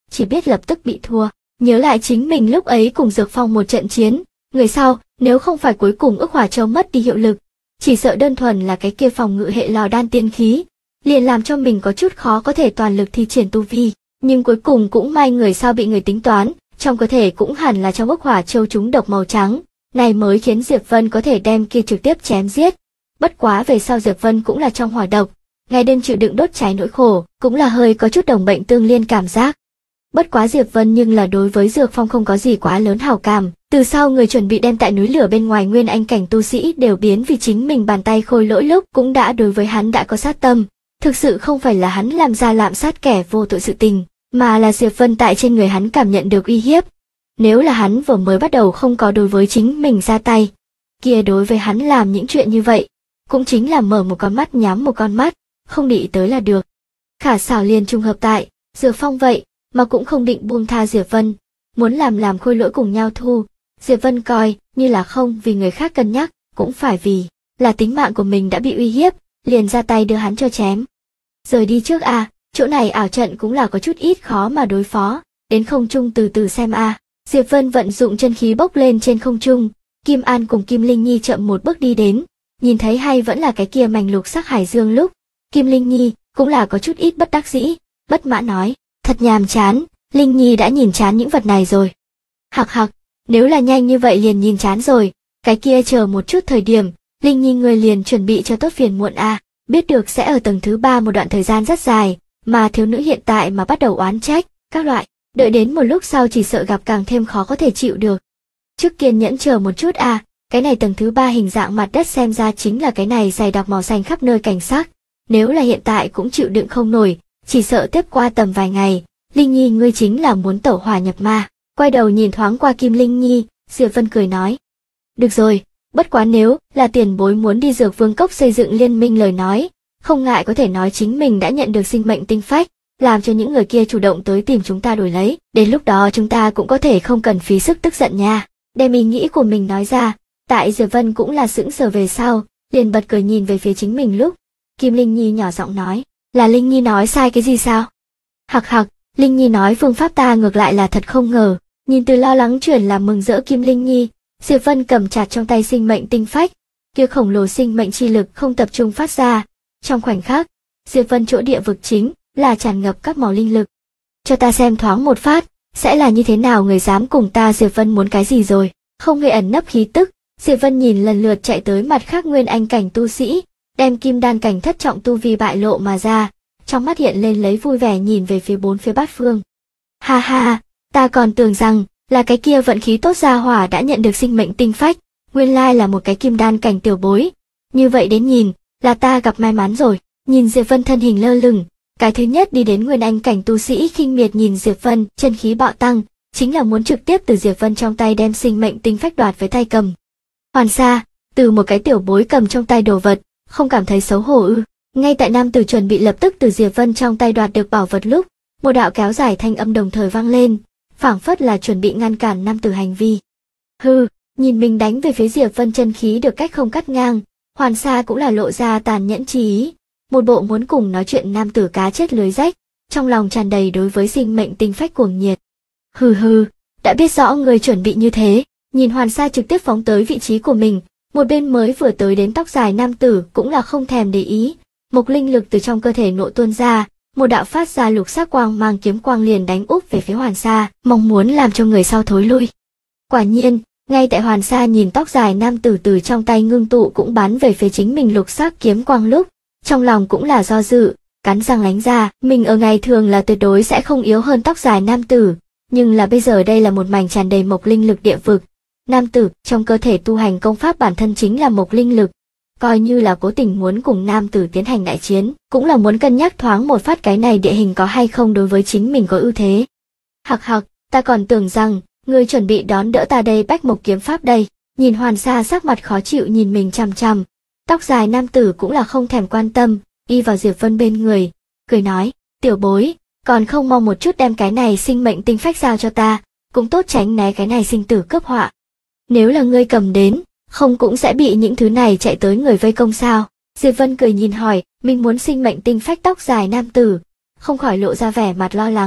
chỉ biết lập tức bị thua. Nhớ lại chính mình lúc ấy cùng Dược Phong một trận chiến, người sau, nếu không phải cuối cùng ức hỏa châu mất đi hiệu lực, chỉ sợ đơn thuần là cái kia phòng ngự hệ lò đan tiên khí, liền làm cho mình có chút khó có thể toàn lực thi triển tu vi. Nhưng cuối cùng cũng may người sau bị người tính toán, trong cơ thể cũng hẳn là trong ức hỏa châu trúng độc màu trắng, này mới khiến Diệp Vân có thể đem kia trực tiếp chém giết. Bất quá về sau Diệp Vân cũng là trong hỏa độc, ngày đêm chịu đựng đốt cháy nỗi khổ, cũng là hơi có chút đồng bệnh tương liên cảm giác. Bất quá Diệp Vân nhưng là đối với Dược Phong không có gì quá lớn hảo cảm, từ sau người chuẩn bị đem tại núi lửa bên ngoài nguyên anh cảnh tu sĩ đều biến vì chính mình bàn tay khôi lỗi lúc cũng đã đối với hắn đã có sát tâm, thực sự không phải là hắn làm ra lạm sát kẻ vô tội sự tình, mà là Diệp Vân tại trên người hắn cảm nhận được uy hiếp. Nếu là hắn vừa mới bắt đầu không có đối với chính mình ra tay, kia đối với hắn làm những chuyện như vậy, cũng chính là mở một con mắt nhắm một con mắt, không để ý tới là được. Khả xảo liền trùng hợp tại, Dược Phong vậy, mà cũng không định buông tha Diệp Vân, muốn làm khôi lỗi cùng nhau thu. Diệp Vân coi như là không vì người khác cân nhắc, cũng phải vì là tính mạng của mình đã bị uy hiếp, liền ra tay đưa hắn cho chém. Rời đi trước a, chỗ này ảo trận cũng là có chút ít khó mà đối phó, đến không trung từ từ xem a. Diệp Vân vận dụng chân khí bốc lên trên không trung, Kim An cùng Kim Linh Nhi chậm một bước đi đến, nhìn thấy hay vẫn là cái kia mảnh lục sắc hải dương lúc, Kim Linh Nhi cũng là có chút ít bất đắc dĩ, bất mãn nói, thật nhàm chán, Linh Nhi đã nhìn chán những vật này rồi. Hặc hặc, nếu là nhanh như vậy liền nhìn chán rồi, cái kia chờ một chút thời điểm, Linh Nhi người liền chuẩn bị cho tốt phiền muộn a, biết được sẽ ở tầng thứ 3 một đoạn thời gian rất dài, mà thiếu nữ hiện tại mà bắt đầu oán trách, các loại, đợi đến một lúc sau chỉ sợ gặp càng thêm khó có thể chịu được. Trước kiên nhẫn chờ một chút a, cái này tầng thứ 3 hình dạng mặt đất xem ra chính là cái này dày đặc màu xanh khắp nơi cảnh sắc, nếu là hiện tại cũng chịu đựng không nổi, chỉ sợ tiếp qua tầm vài ngày, Linh Nhi ngươi chính là muốn tẩu hỏa nhập ma. Quay đầu nhìn thoáng qua Kim Linh Nhi, Diệp Vân cười nói. Được rồi, bất quá nếu là tiền bối muốn đi Dược Vương Cốc xây dựng liên minh lời nói, không ngại có thể nói chính mình đã nhận được sinh mệnh tinh phách, làm cho những người kia chủ động tới tìm chúng ta đổi lấy, đến lúc đó chúng ta cũng có thể không cần phí sức tức giận nha. Đem ý nghĩ của mình nói ra, tại Diệp Vân cũng là sững sờ về sau, liền bật cười nhìn về phía chính mình lúc. Kim Linh Nhi nhỏ giọng nói, là Linh Nhi nói sai cái gì sao? Hặc hặc, Linh Nhi nói phương pháp ta ngược lại là thật không ngờ. Nhìn từ lo lắng chuyển làm mừng rỡ Kim Linh Nhi, Diệp Vân cầm chặt trong tay sinh mệnh tinh phách, kia khổng lồ sinh mệnh chi lực không tập trung phát ra. Trong khoảnh khắc, Diệp Vân chỗ địa vực chính là tràn ngập các màu linh lực. Cho ta xem thoáng một phát, sẽ là như thế nào người dám cùng ta Diệp Vân muốn cái gì rồi. Không hề ẩn nấp khí tức, Diệp Vân nhìn lần lượt chạy tới mặt khác nguyên anh cảnh tu sĩ, đem kim đan cảnh thất trọng tu vi bại lộ mà ra, trong mắt hiện lên lấy vui vẻ nhìn về phía bốn phía bát phương. Ha ha, ta còn tưởng rằng là cái kia vận khí tốt gia hỏa đã nhận được sinh mệnh tinh phách, nguyên lai là một cái kim đan cảnh tiểu bối. Như vậy đến nhìn, là ta gặp may mắn rồi. Nhìn Diệp Vân thân hình lơ lửng, cái thứ nhất đi đến nguyên anh cảnh tu sĩ khinh miệt nhìn Diệp Vân, chân khí bạo tăng, chính là muốn trực tiếp từ Diệp Vân trong tay đem sinh mệnh tinh phách đoạt với tay cầm. Hoàn xa, từ một cái tiểu bối cầm trong tay đồ vật, không cảm thấy xấu hổ ư? Ngay tại nam tử chuẩn bị lập tức từ Diệp Vân trong tay đoạt được bảo vật lúc, một đạo kéo dài thanh âm đồng thời vang lên, phảng phất là chuẩn bị ngăn cản nam tử hành vi. Hừ, nhìn mình đánh về phía Diệp Vân chân khí được cách không cắt ngang, Hoàn Sa cũng là lộ ra tàn nhẫn chi ý, một bộ muốn cùng nói chuyện nam tử cá chết lưới rách, trong lòng tràn đầy đối với sinh mệnh tinh phách cuồng nhiệt. Hừ hừ, đã biết rõ người chuẩn bị như thế, nhìn Hoàn Sa trực tiếp phóng tới vị trí của mình, một bên mới vừa tới đến tóc dài nam tử cũng là không thèm để ý, một linh lực từ trong cơ thể nộ tuôn ra, một đạo phát ra lục sắc quang mang kiếm quang liền đánh úp về phía Hoàn Sa, mong muốn làm cho người sau thối lui. Quả nhiên, ngay tại Hoàn Sa nhìn tóc dài nam tử từ trong tay ngưng tụ cũng bắn về phía chính mình lục sắc kiếm quang lúc, trong lòng cũng là do dự, cắn răng lánh ra, mình ở ngày thường là tuyệt đối sẽ không yếu hơn tóc dài nam tử, nhưng là bây giờ đây là một mảnh tràn đầy mộc linh lực địa vực. Nam tử trong cơ thể tu hành công pháp bản thân chính là mộc linh lực, coi như là cố tình muốn cùng nam tử tiến hành đại chiến, cũng là muốn cân nhắc thoáng một phát cái này địa hình có hay không đối với chính mình có ưu thế. Hặc hặc, ta còn tưởng rằng ngươi chuẩn bị đón đỡ ta đây bách mộc kiếm pháp đây. Nhìn Hoàn Sa sắc mặt khó chịu nhìn mình chằm chằm, tóc dài nam tử cũng là không thèm quan tâm, đi vào Diệp Vân bên người, cười nói, tiểu bối, còn không mong một chút đem cái này sinh mệnh tinh phách giao cho ta, cũng tốt tránh né cái này sinh tử cướp họa. Nếu là ngươi cầm đến, không cũng sẽ bị những thứ này chạy tới người vây công sao? Diệp Vân cười nhìn hỏi, mình muốn sinh mệnh tinh phách tóc dài nam tử, không khỏi lộ ra vẻ mặt lo lắng.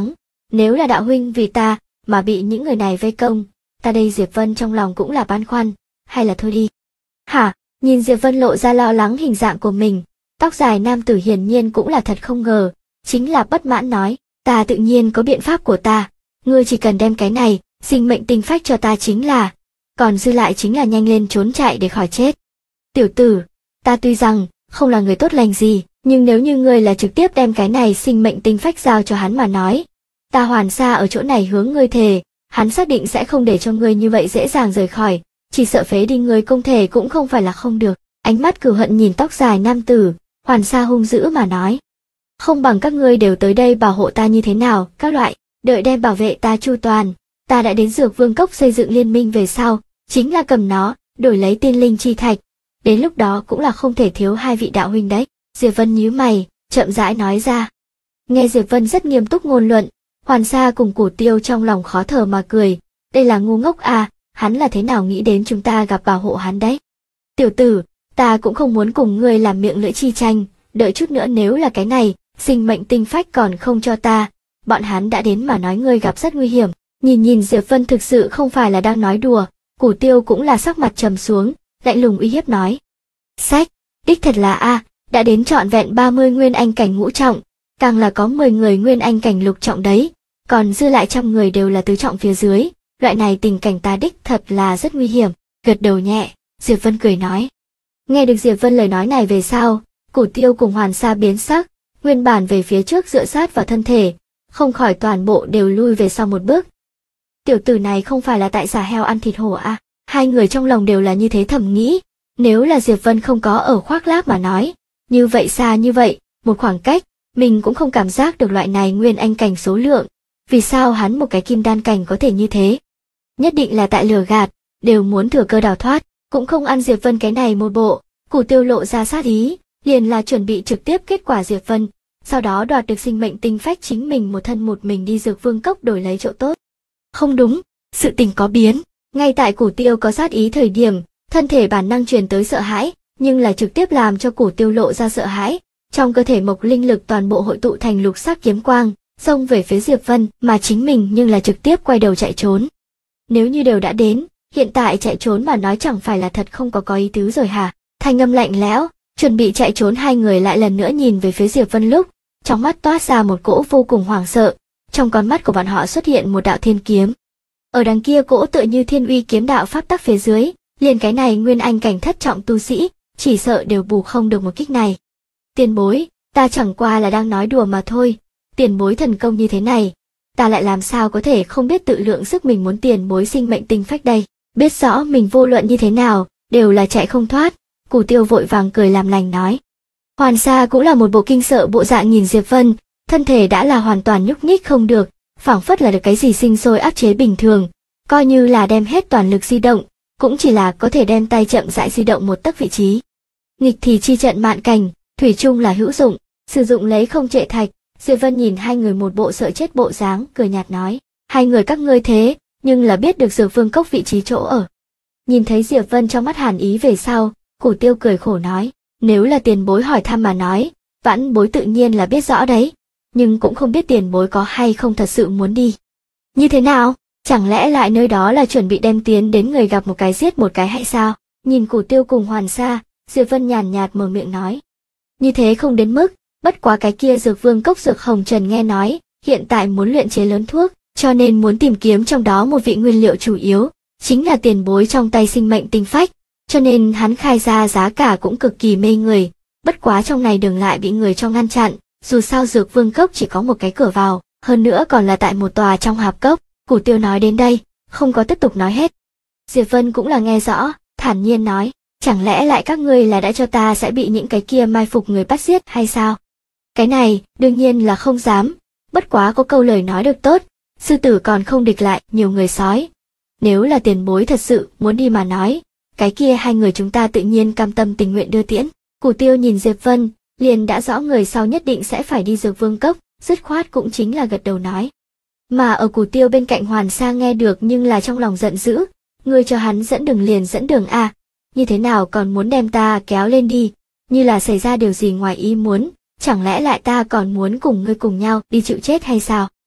Nếu là đạo huynh vì ta mà bị những người này vây công, ta đây Diệp Vân trong lòng cũng là băn khoăn, hay là thôi đi. Hả? Nhìn Diệp Vân lộ ra lo lắng hình dạng của mình, tóc dài nam tử hiển nhiên cũng là thật không ngờ, chính là bất mãn nói, ta tự nhiên có biện pháp của ta, ngươi chỉ cần đem cái này, sinh mệnh tinh phách cho ta chính là, còn dư lại chính là nhanh lên trốn chạy để khỏi chết. Tiểu tử, ta tuy rằng không là người tốt lành gì, nhưng nếu như ngươi là trực tiếp đem cái này sinh mệnh tinh phách giao cho hắn mà nói, ta Hoàn Sa ở chỗ này hướng ngươi thề, hắn xác định sẽ không để cho ngươi như vậy dễ dàng rời khỏi, chỉ sợ phế đi ngươi công thể cũng không phải là không được. Ánh mắt cừu hận nhìn tóc dài nam tử, Hoàn Sa hung dữ mà nói. Không bằng các ngươi đều tới đây bảo hộ ta như thế nào, các loại, đợi đem bảo vệ ta chu toàn, ta đã đến Dược Vương Cốc xây dựng liên minh về sau, chính là cầm nó, đổi lấy tiên linh chi thạch. Đến lúc đó cũng là không thể thiếu hai vị đạo huynh đấy. Diệp Vân nhíu mày, chậm rãi nói ra. Nghe Diệp Vân rất nghiêm túc ngôn luận, Hoàn Sa cùng Cửu Tiêu trong lòng khó thở mà cười, đây là ngu ngốc à, hắn là thế nào nghĩ đến chúng ta gặp bảo hộ hắn đấy. Tiểu tử, ta cũng không muốn cùng ngươi làm miệng lưỡi chi tranh, đợi chút nữa nếu là cái này, sinh mệnh tinh phách còn không cho ta, bọn hắn đã đến mà nói ngươi gặp rất nguy hiểm. Nhìn Diệp Vân thực sự không phải là đang nói đùa, Cửu Tiêu cũng là sắc mặt trầm xuống, lạnh lùng uy hiếp nói. Sách, đích thật là đã đến trọn vẹn 30 nguyên anh cảnh ngũ trọng, càng là có 10 người nguyên anh cảnh lục trọng đấy, còn dư lại trăm người đều là tứ trọng phía dưới, loại này tình cảnh ta đích thật là rất nguy hiểm. Gật đầu nhẹ, Diệp Vân cười nói. Nghe được Diệp Vân lời nói này về sau, Cửu Tiêu cùng Hoàn Sa biến sắc, nguyên bản về phía trước dựa sát vào thân thể, không khỏi toàn bộ đều lui về sau một bước. Tiểu tử này không phải là tại giả heo ăn thịt hổ à? Hai người trong lòng đều là như thế thầm nghĩ, nếu là Diệp Vân không có ở khoác lác mà nói, như vậy xa như vậy, một khoảng cách, mình cũng không cảm giác được loại này nguyên anh cảnh số lượng, vì sao hắn một cái kim đan cảnh có thể như thế? Nhất định là tại lừa gạt, đều muốn thừa cơ đào thoát, cũng không ăn Diệp Vân cái này một bộ. Cửu Tiêu lộ ra sát ý, liền là chuẩn bị trực tiếp kết quả Diệp Vân, sau đó đoạt được sinh mệnh tinh phách chính mình một thân một mình đi Dược Vương Cốc đổi lấy chỗ tốt. Không đúng, sự tình có biến, ngay tại Cửu Tiêu có sát ý thời điểm, thân thể bản năng truyền tới sợ hãi, nhưng là trực tiếp làm cho Cửu Tiêu lộ ra sợ hãi, trong cơ thể mộc linh lực toàn bộ hội tụ thành lục sắc kiếm quang, xông về phía Diệp Vân, mà chính mình nhưng là trực tiếp quay đầu chạy trốn. Nếu như đều đã đến, hiện tại chạy trốn mà nói chẳng phải là thật không có ý tứ rồi hả? Thanh âm lạnh lẽo, chuẩn bị chạy trốn hai người lại lần nữa nhìn về phía Diệp Vân lúc, trong mắt toát ra một cỗ vô cùng hoảng sợ, trong con mắt của bọn họ xuất hiện một đạo thiên kiếm. Ở đằng kia cỗ tựa như thiên uy kiếm đạo pháp tắc phía dưới, liền cái này nguyên anh cảnh thất trọng tu sĩ, chỉ sợ đều bù không được một kích này. Tiền bối, ta chẳng qua là đang nói đùa mà thôi, tiền bối thần công như thế này, ta lại làm sao có thể không biết tự lượng sức mình muốn tiền bối sinh mệnh tinh phách đây, biết rõ mình vô luận như thế nào, đều là chạy không thoát. Cửu Tiêu vội vàng cười làm lành nói. Hoàn Sa cũng là một bộ kinh sợ bộ dạng nhìn Diệp Vân, thân thể đã là hoàn toàn nhúc nhích không được, phảng phất là được cái gì sinh sôi áp chế bình thường, coi như là đem hết toàn lực di động, cũng chỉ là có thể đem tay chậm rãi di động một tấc vị trí. Nghịch thì chi trận mạn cảnh, thủy chung là hữu dụng, sử dụng lấy không trệ thạch. Diệp Vân nhìn hai người một bộ sợ chết bộ dáng, cười nhạt nói, hai người các ngươi thế, nhưng là biết được Dược Vương Cốc vị trí chỗ ở. Nhìn thấy Diệp Vân trong mắt hàn ý về sau, Cửu Tiêu cười khổ nói, nếu là tiền bối hỏi thăm mà nói, vãn bối tự nhiên là biết rõ đấy, nhưng cũng không biết tiền bối có hay không thật sự muốn đi. Như thế nào? Chẳng lẽ lại nơi đó là chuẩn bị đem tiến đến người gặp một cái giết một cái hay sao? Nhìn Cửu Tiêu cùng Hoàn Sa, Diệp Vân nhàn nhạt mở miệng nói. Như thế không đến mức, bất quá cái kia Dược Vương Cốc Dược Hồng Trần nghe nói, hiện tại muốn luyện chế lớn thuốc, cho nên muốn tìm kiếm trong đó một vị nguyên liệu chủ yếu, chính là tiền bối trong tay sinh mệnh tinh phách, cho nên hắn khai ra giá cả cũng cực kỳ mê người, bất quá trong này đường lại bị người cho ngăn chặn, dù sao Dược Vương Cốc chỉ có một cái cửa vào, hơn nữa còn là tại một tòa trong hạp cốc. Cửu Tiêu nói đến đây, không có tiếp tục nói hết. Diệp Vân cũng là nghe rõ, thản nhiên nói, chẳng lẽ lại các ngươi là đã cho ta sẽ bị những cái kia mai phục người bắt giết hay sao? Cái này, đương nhiên là không dám, bất quá có câu lời nói được tốt, sư tử còn không địch lại nhiều người sói. Nếu là tiền bối thật sự muốn đi mà nói, cái kia hai người chúng ta tự nhiên cam tâm tình nguyện đưa tiễn. Cửu Tiêu nhìn Diệp Vân, liền đã rõ người sau nhất định sẽ phải đi Dược Vương Cốc, dứt khoát cũng chính là gật đầu nói. Mà ở Cửu Tiêu bên cạnh Hoàn Sa nghe được nhưng là trong lòng giận dữ, ngươi cho hắn dẫn đường liền dẫn đường à, như thế nào còn muốn đem ta kéo lên đi, như là xảy ra điều gì ngoài ý muốn, chẳng lẽ lại ta còn muốn cùng ngươi cùng nhau đi chịu chết hay sao?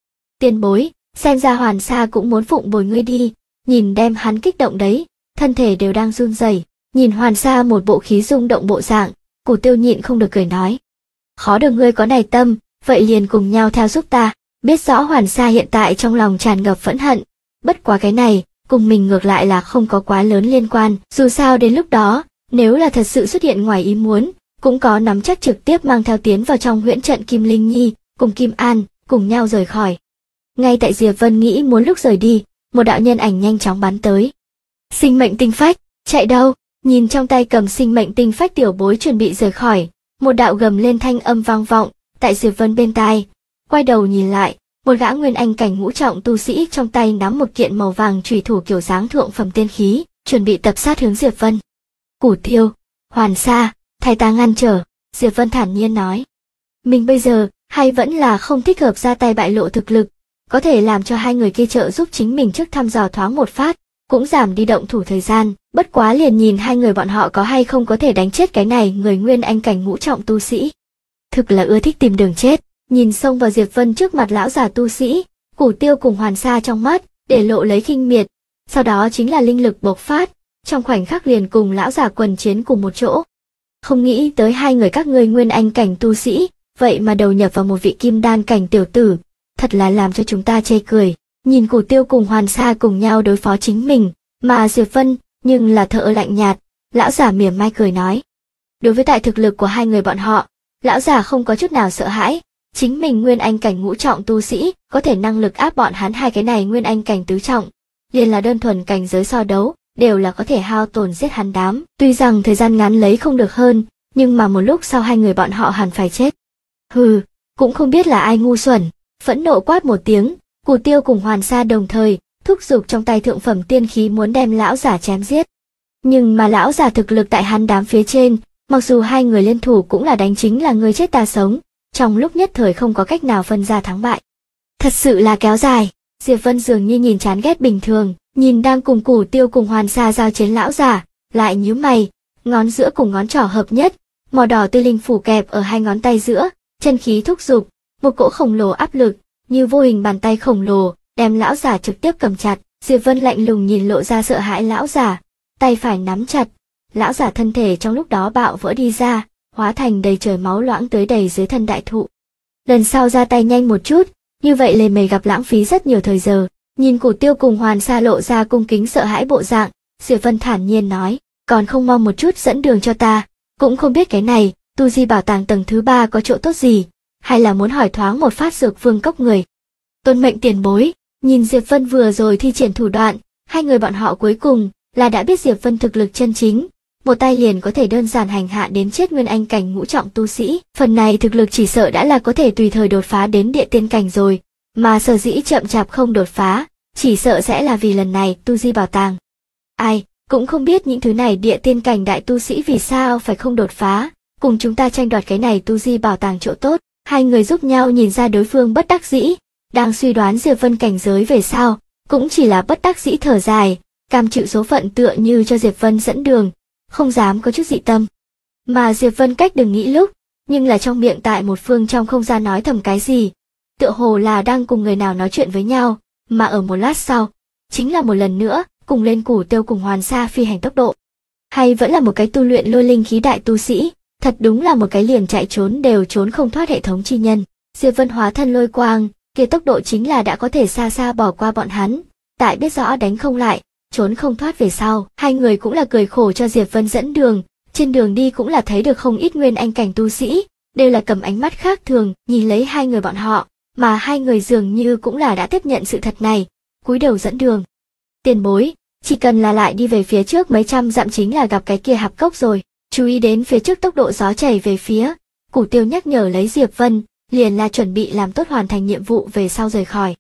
Tiền bối, xem ra Hoàn Sa cũng muốn phụng bồi ngươi đi, nhìn đem hắn kích động đấy, thân thể đều đang run rẩy. Nhìn Hoàn Sa một bộ khí rung động bộ dạng, Cửu Tiêu nhịn không được cười nói. Khó được ngươi có này tâm, vậy liền cùng nhau theo giúp ta. Biết rõ Hoàn Sa hiện tại trong lòng tràn ngập phẫn hận, bất quá cái này, cùng mình ngược lại là không có quá lớn liên quan, dù sao đến lúc đó, nếu là thật sự xuất hiện ngoài ý muốn, cũng có nắm chắc trực tiếp mang theo tiến vào trong huyễn trận Kim Linh Nhi, cùng Kim An, cùng nhau rời khỏi. Ngay tại Diệp Vân nghĩ muốn lúc rời đi, một đạo nhân ảnh nhanh chóng bắn tới. Sinh mệnh tinh phách, chạy đâu? Nhìn trong tay cầm sinh mệnh tinh phách tiểu bối chuẩn bị rời khỏi, một đạo gầm lên thanh âm vang vọng tại Diệp Vân bên tai. Quay đầu nhìn lại, một gã nguyên anh cảnh ngũ trọng tu sĩ trong tay nắm một kiện màu vàng chùy thủ kiểu dáng thượng phẩm tiên khí, chuẩn bị tập sát hướng Diệp Vân. Cửu Tiêu, Hoàn Sa, thay ta ngăn trở, Diệp Vân thản nhiên nói. Mình bây giờ, hay vẫn là không thích hợp ra tay bại lộ thực lực, có thể làm cho hai người kia trợ giúp chính mình trước thăm dò thoáng một phát, cũng giảm đi động thủ thời gian, bất quá liền nhìn hai người bọn họ có hay không có thể đánh chết cái này người nguyên anh cảnh ngũ trọng tu sĩ. Thực là ưa thích tìm đường chết, nhìn xông vào Diệp Vân trước mặt lão già tu sĩ, Cửu Tiêu cùng Hoàn Sa trong mắt, để lộ lấy khinh miệt, sau đó chính là linh lực bộc phát, trong khoảnh khắc liền cùng lão già quần chiến cùng một chỗ. Không nghĩ tới hai người các ngươi nguyên anh cảnh tu sĩ, vậy mà đầu nhập vào một vị kim đan cảnh tiểu tử, thật là làm cho chúng ta chê cười. Nhìn Cửu Tiêu cùng Hoàn Sa cùng nhau đối phó chính mình, mà Diệp Vân nhưng là thở lạnh nhạt, lão già mỉa mai cười nói. Đối với tại thực lực của hai người bọn họ, lão già không có chút nào sợ hãi, chính mình nguyên anh cảnh ngũ trọng tu sĩ, có thể năng lực áp bọn hắn hai cái này nguyên anh cảnh tứ trọng, liền là đơn thuần cảnh giới so đấu, đều là có thể hao tổn giết hắn đám, tuy rằng thời gian ngắn lấy không được hơn, nhưng mà một lúc sau hai người bọn họ hẳn phải chết. Hừ, cũng không biết là ai ngu xuẩn, phẫn nộ quát một tiếng, Cửu Tiêu cùng Hoàn Sa đồng thời thúc giục trong tay thượng phẩm tiên khí muốn đem lão giả chém giết. Nhưng mà lão giả thực lực tại hắn đám phía trên, mặc dù hai người liên thủ cũng là đánh chính là người chết ta sống, trong lúc nhất thời không có cách nào phân ra thắng bại. Thật sự là kéo dài, Diệp Vân dường như nhìn chán ghét bình thường, nhìn đang cùng Cửu Tiêu cùng Hoàn Sa giao chiến lão giả, lại nhíu mày, ngón giữa cùng ngón trỏ hợp nhất, màu đỏ tươi linh phủ kẹp ở hai ngón tay giữa, chân khí thúc giục, một cỗ khổng lồ áp lực, như vô hình bàn tay khổng lồ, đem lão giả trực tiếp cầm chặt. Diệp Vân lạnh lùng nhìn lộ ra sợ hãi lão giả, tay phải nắm chặt, lão giả thân thể trong lúc đó bạo vỡ đi ra, hóa thành đầy trời máu loãng tưới đầy dưới thân đại thụ. Lần sau ra tay nhanh một chút, như vậy lề mề gặp lãng phí rất nhiều thời giờ. Nhìn Cửu Tiêu cùng Hoàn Sa lộ ra cung kính sợ hãi bộ dạng, Diệp Vân thản nhiên nói, còn không mong một chút dẫn đường cho ta, cũng không biết cái này, tu di bảo tàng tầng thứ 3 có chỗ tốt gì, hay là muốn hỏi thoáng một phát dược vương cốc người. Tôn mệnh tiền bối, nhìn Diệp Vân vừa rồi thi triển thủ đoạn, hai người bọn họ cuối cùng là đã biết Diệp Vân thực lực chân chính, một tay liền có thể đơn giản hành hạ đến chết nguyên anh cảnh ngũ trọng tu sĩ, phần này thực lực chỉ sợ đã là có thể tùy thời đột phá đến địa tiên cảnh rồi, mà sở dĩ chậm chạp không đột phá, chỉ sợ sẽ là vì lần này tu di bảo tàng. Ai, cũng không biết những thứ này địa tiên cảnh đại tu sĩ vì sao phải không đột phá, cùng chúng ta tranh đoạt cái này tu di bảo tàng chỗ tốt. Hai người giúp nhau nhìn ra đối phương bất đắc dĩ, đang suy đoán Diệp Vân cảnh giới về sau, cũng chỉ là bất đắc dĩ thở dài, cam chịu số phận tựa như cho Diệp Vân dẫn đường, không dám có chút dị tâm. Mà Diệp Vân cách đừng nghĩ lúc, nhưng là trong miệng tại một phương trong không gian nói thầm cái gì, tựa hồ là đang cùng người nào nói chuyện với nhau, mà ở một lát sau, chính là một lần nữa, cùng lên Cửu Tiêu cùng Hoàn Sa phi hành tốc độ. Hay vẫn là một cái tu luyện lôi linh khí đại tu sĩ, thật đúng là một cái liền chạy trốn đều trốn không thoát hệ thống chi nhân. Diệp Vân hóa thân lôi quang, kia tốc độ chính là đã có thể xa xa bỏ qua bọn hắn, tại biết rõ đánh không lại, trốn không thoát về sau, hai người cũng là cười khổ cho Diệp Vân dẫn đường, trên đường đi cũng là thấy được không ít nguyên anh cảnh tu sĩ, đều là cầm ánh mắt khác thường nhìn lấy hai người bọn họ, mà hai người dường như cũng là đã tiếp nhận sự thật này, cúi đầu dẫn đường. Tiền bối, chỉ cần là lại đi về phía trước mấy trăm dặm chính là gặp cái kia hạp cốc rồi, chú ý đến phía trước tốc độ gió chảy về phía, Cửu Tiêu nhắc nhở lấy Diệp Vân, liền là chuẩn bị làm tốt hoàn thành nhiệm vụ về sau rời khỏi.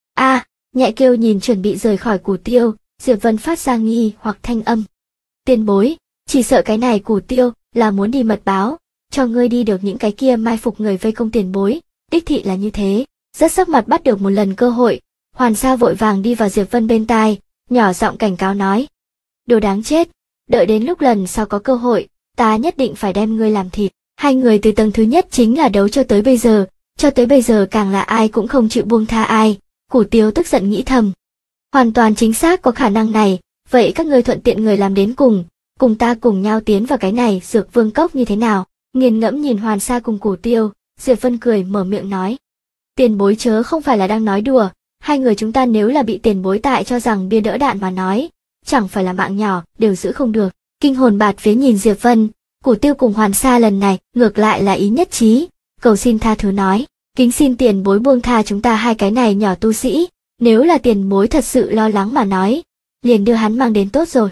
Nhẹ kêu nhìn chuẩn bị rời khỏi Cửu Tiêu, Diệp Vân phát ra nghi hoặc thanh âm. Tiền bối, chỉ sợ cái này Cửu Tiêu là muốn đi mật báo, cho ngươi đi được những cái kia mai phục người vây công tiền bối, đích thị là như thế. Rất sắc mặt bắt được một lần cơ hội, Hoàn Sa vội vàng đi vào Diệp Vân bên tai, nhỏ giọng cảnh cáo nói. Đồ đáng chết, đợi đến lúc lần sau có cơ hội, ta nhất định phải đem ngươi làm thịt. Hai người từ tầng thứ nhất chính là đấu cho tới bây giờ càng là ai cũng không chịu buông tha ai, Củ Tiêu tức giận nghĩ thầm. Hoàn toàn chính xác có khả năng này, vậy các ngươi thuận tiện người làm đến cùng ta cùng nhau tiến vào cái này Dược Vương cốc như thế nào? Nghiền ngẫm nhìn Hoàn Sa cùng Củ Tiêu, Diệp Vân cười mở miệng nói. Tiền bối chớ không phải là đang nói đùa, hai người chúng ta nếu là bị tiền bối tại cho rằng bia đỡ đạn mà nói, chẳng phải là mạng nhỏ đều giữ không được. Kinh hồn bạt phía nhìn Diệp Vân, Củ Tiêu cùng Hoàn Sa lần này ngược lại là ý nhất trí, cầu xin tha thứ nói, kính xin tiền bối buông tha chúng ta hai cái này nhỏ tu sĩ, nếu là tiền bối thật sự lo lắng mà nói, liền đưa hắn mang đến tốt rồi.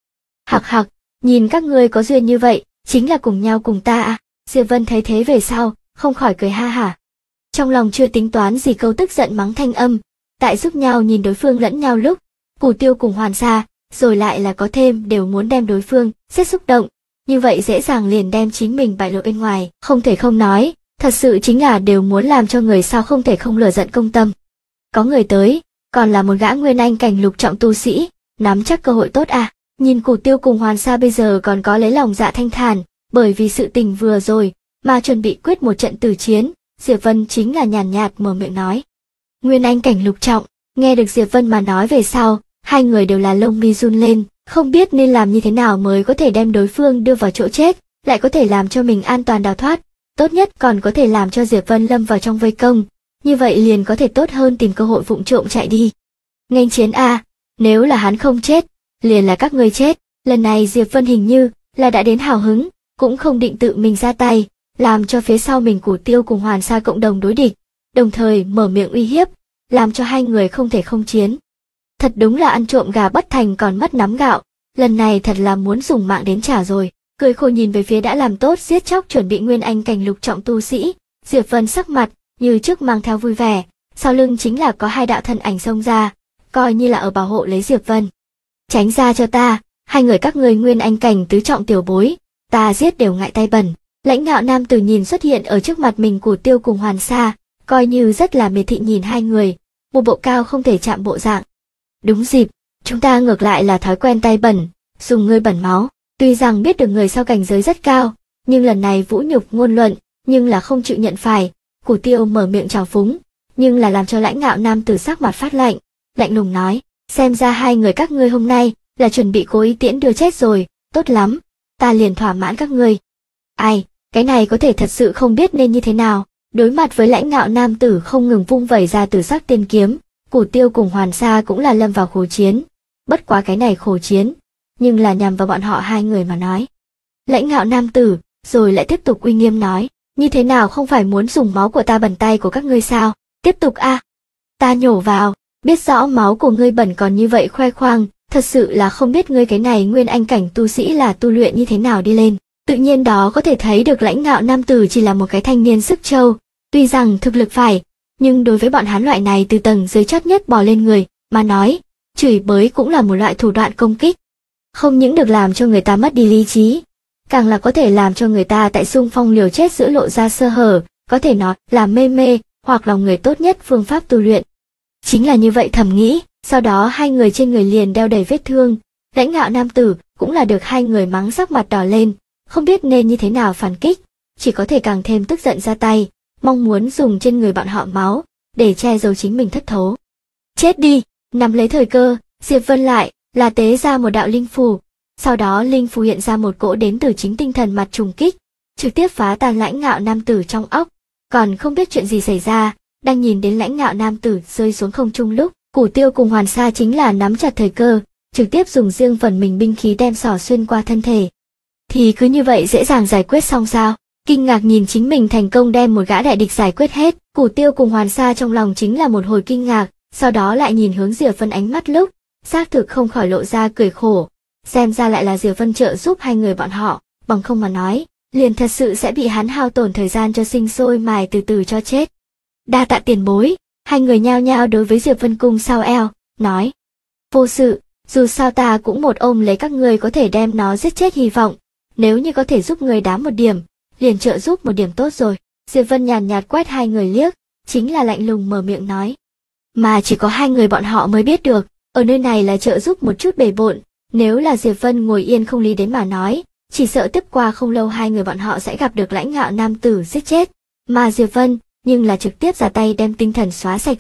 Hặc hặc, nhìn các ngươi có duyên như vậy, chính là cùng nhau cùng ta à? Diệp Vân thấy thế về sau, không khỏi cười ha hả. Trong lòng chưa tính toán gì câu tức giận mắng thanh âm, tại giúp nhau nhìn đối phương lẫn nhau lúc, Củ Tiêu cùng Hoàn Sa, rồi lại là có thêm đều muốn đem đối phương rất xúc động, như vậy dễ dàng liền đem chính mình bại lộ bên ngoài, không thể không nói, thật sự chính là đều muốn làm cho người sao không thể không lừa giận công tâm. Có người tới, còn là một gã nguyên anh cảnh lục trọng tu sĩ, nắm chắc cơ hội tốt à? Nhìn Củ Tiêu cùng Hoàn Sa bây giờ còn có lấy lòng dạ thanh thản, bởi vì sự tình vừa rồi mà chuẩn bị quyết một trận tử chiến, Diệp Vân chính là nhàn nhạt mở miệng nói. Nguyên anh cảnh lục trọng, nghe được Diệp Vân mà nói về sau, hai người đều là lông mi run lên, không biết nên làm như thế nào mới có thể đem đối phương đưa vào chỗ chết, lại có thể làm cho mình an toàn đào thoát, tốt nhất còn có thể làm cho Diệp Vân lâm vào trong vây công, như vậy liền có thể tốt hơn tìm cơ hội vụng trộm chạy đi. Nghênh chiến a, nếu là hắn không chết, liền là các ngươi chết. Lần này Diệp Vân hình như là đã đến hào hứng, cũng không định tự mình ra tay, làm cho phía sau mình Củ Tiêu cùng Hoàn Sa cộng đồng đối địch, đồng thời mở miệng uy hiếp, làm cho hai người không thể không chiến. Thật đúng là ăn trộm gà bất thành còn mất nắm gạo, lần này thật là muốn dùng mạng đến trả rồi. Cười khổ nhìn về phía đã làm tốt giết chóc chuẩn bị nguyên anh cảnh lục trọng tu sĩ, Diệp Vân sắc mặt như trước mang theo vui vẻ, sau lưng chính là có hai đạo thân ảnh xông ra, coi như là ở bảo hộ lấy Diệp Vân. Tránh ra cho ta, hai người các ngươi nguyên anh cảnh tứ trọng tiểu bối, ta giết đều ngại tay bẩn. Lãnh ngạo nam tử nhìn xuất hiện ở trước mặt mình Củ Tiêu cùng Hoàn Sa, coi như rất là miệt thị nhìn hai người, một bộ cao không thể chạm bộ dạng. Đúng dịp, chúng ta ngược lại là thói quen tay bẩn, dùng ngươi bẩn máu, tuy rằng biết được người sau cảnh giới rất cao, nhưng lần này vũ nhục ngôn luận, nhưng là không chịu nhận phải. Củ Tiêu mở miệng trào phúng, nhưng là làm cho lãnh ngạo nam tử sắc mặt phát lạnh, lạnh lùng nói, xem ra hai người các ngươi hôm nay là chuẩn bị cố ý tiễn đưa chết rồi, tốt lắm, ta liền thỏa mãn các ngươi. Ai, cái này có thể thật sự không biết nên như thế nào, đối mặt với lãnh ngạo nam tử không ngừng vung vẩy ra tử sắc tiên kiếm, Củ Tiêu cùng Hoàn Sa cũng là lâm vào khổ chiến, bất quá cái này khổ chiến, nhưng là nhằm vào bọn họ hai người mà nói. Lãnh ngạo nam tử, rồi lại tiếp tục uy nghiêm nói, như thế nào không phải muốn dùng máu của ta bẩn tay của các ngươi sao, tiếp tục a. Ta nhổ vào, biết rõ máu của ngươi bẩn còn như vậy khoe khoang, thật sự là không biết ngươi cái này nguyên anh cảnh tu sĩ là tu luyện như thế nào đi lên. Tự nhiên đó có thể thấy được lãnh ngạo nam tử chỉ là một cái thanh niên sức trâu, tuy rằng thực lực phải, nhưng đối với bọn hắn loại này từ tầng dưới chót nhất bò lên người, mà nói, chửi bới cũng là một loại thủ đoạn công kích. Không những được làm cho người ta mất đi lý trí, càng là có thể làm cho người ta tại xung phong liều chết giữa lộ ra sơ hở, có thể nói là mê, hoặc lòng người tốt nhất phương pháp tu luyện. Chính là như vậy thầm nghĩ, sau đó hai người trên người liền đeo đầy vết thương, lãnh ngạo nam tử cũng là được hai người mắng sắc mặt đỏ lên, không biết nên như thế nào phản kích, chỉ có thể càng thêm tức giận ra tay, mong muốn dùng trên người bọn họ máu, để che giấu chính mình thất thố. Chết đi, nắm lấy thời cơ, Diệp Vân lại là tế ra một đạo linh phù, sau đó linh phù hiện ra một cỗ đến từ chính tinh thần mặt trùng kích, trực tiếp phá tan lãnh ngạo nam tử trong óc, còn không biết chuyện gì xảy ra, đang nhìn đến lãnh ngạo nam tử rơi xuống không trung lúc, Củ Tiêu cùng Hoàn Sa chính là nắm chặt thời cơ, trực tiếp dùng riêng phần mình binh khí đem xỏ xuyên qua thân thể. Thì cứ như vậy dễ dàng giải quyết xong sao? Kinh ngạc nhìn chính mình thành công đem một gã đại địch giải quyết hết, Củ Tiêu cùng Hoàn Sa trong lòng chính là một hồi kinh ngạc, sau đó lại nhìn hướng Diệp Vân ánh mắt lúc, xác thực không khỏi lộ ra cười khổ, xem ra lại là Diệp Vân trợ giúp hai người bọn họ, bằng không mà nói, liền thật sự sẽ bị hắn hao tổn thời gian cho sinh sôi mài từ từ cho chết. Đa tạ tiền bối, hai người nhao nhao đối với Diệp Vân cung sao eo, nói, vô sự, dù sao ta cũng một ôm lấy các ngươi có thể đem nó giết chết hy vọng, nếu như có thể giúp người đá một điểm, liền trợ giúp một điểm tốt rồi. Diệp Vân nhàn nhạt quét hai người liếc, chính là lạnh lùng mở miệng nói. Mà chỉ có hai người bọn họ mới biết được, ở nơi này là trợ giúp một chút bề bộn, nếu là Diệp Vân ngồi yên không lý đến mà nói, chỉ sợ tiếp qua không lâu hai người bọn họ sẽ gặp được lãnh ngạo nam tử giết chết, mà Diệp Vân, nhưng là trực tiếp ra tay đem tinh thần xóa sạch diệt,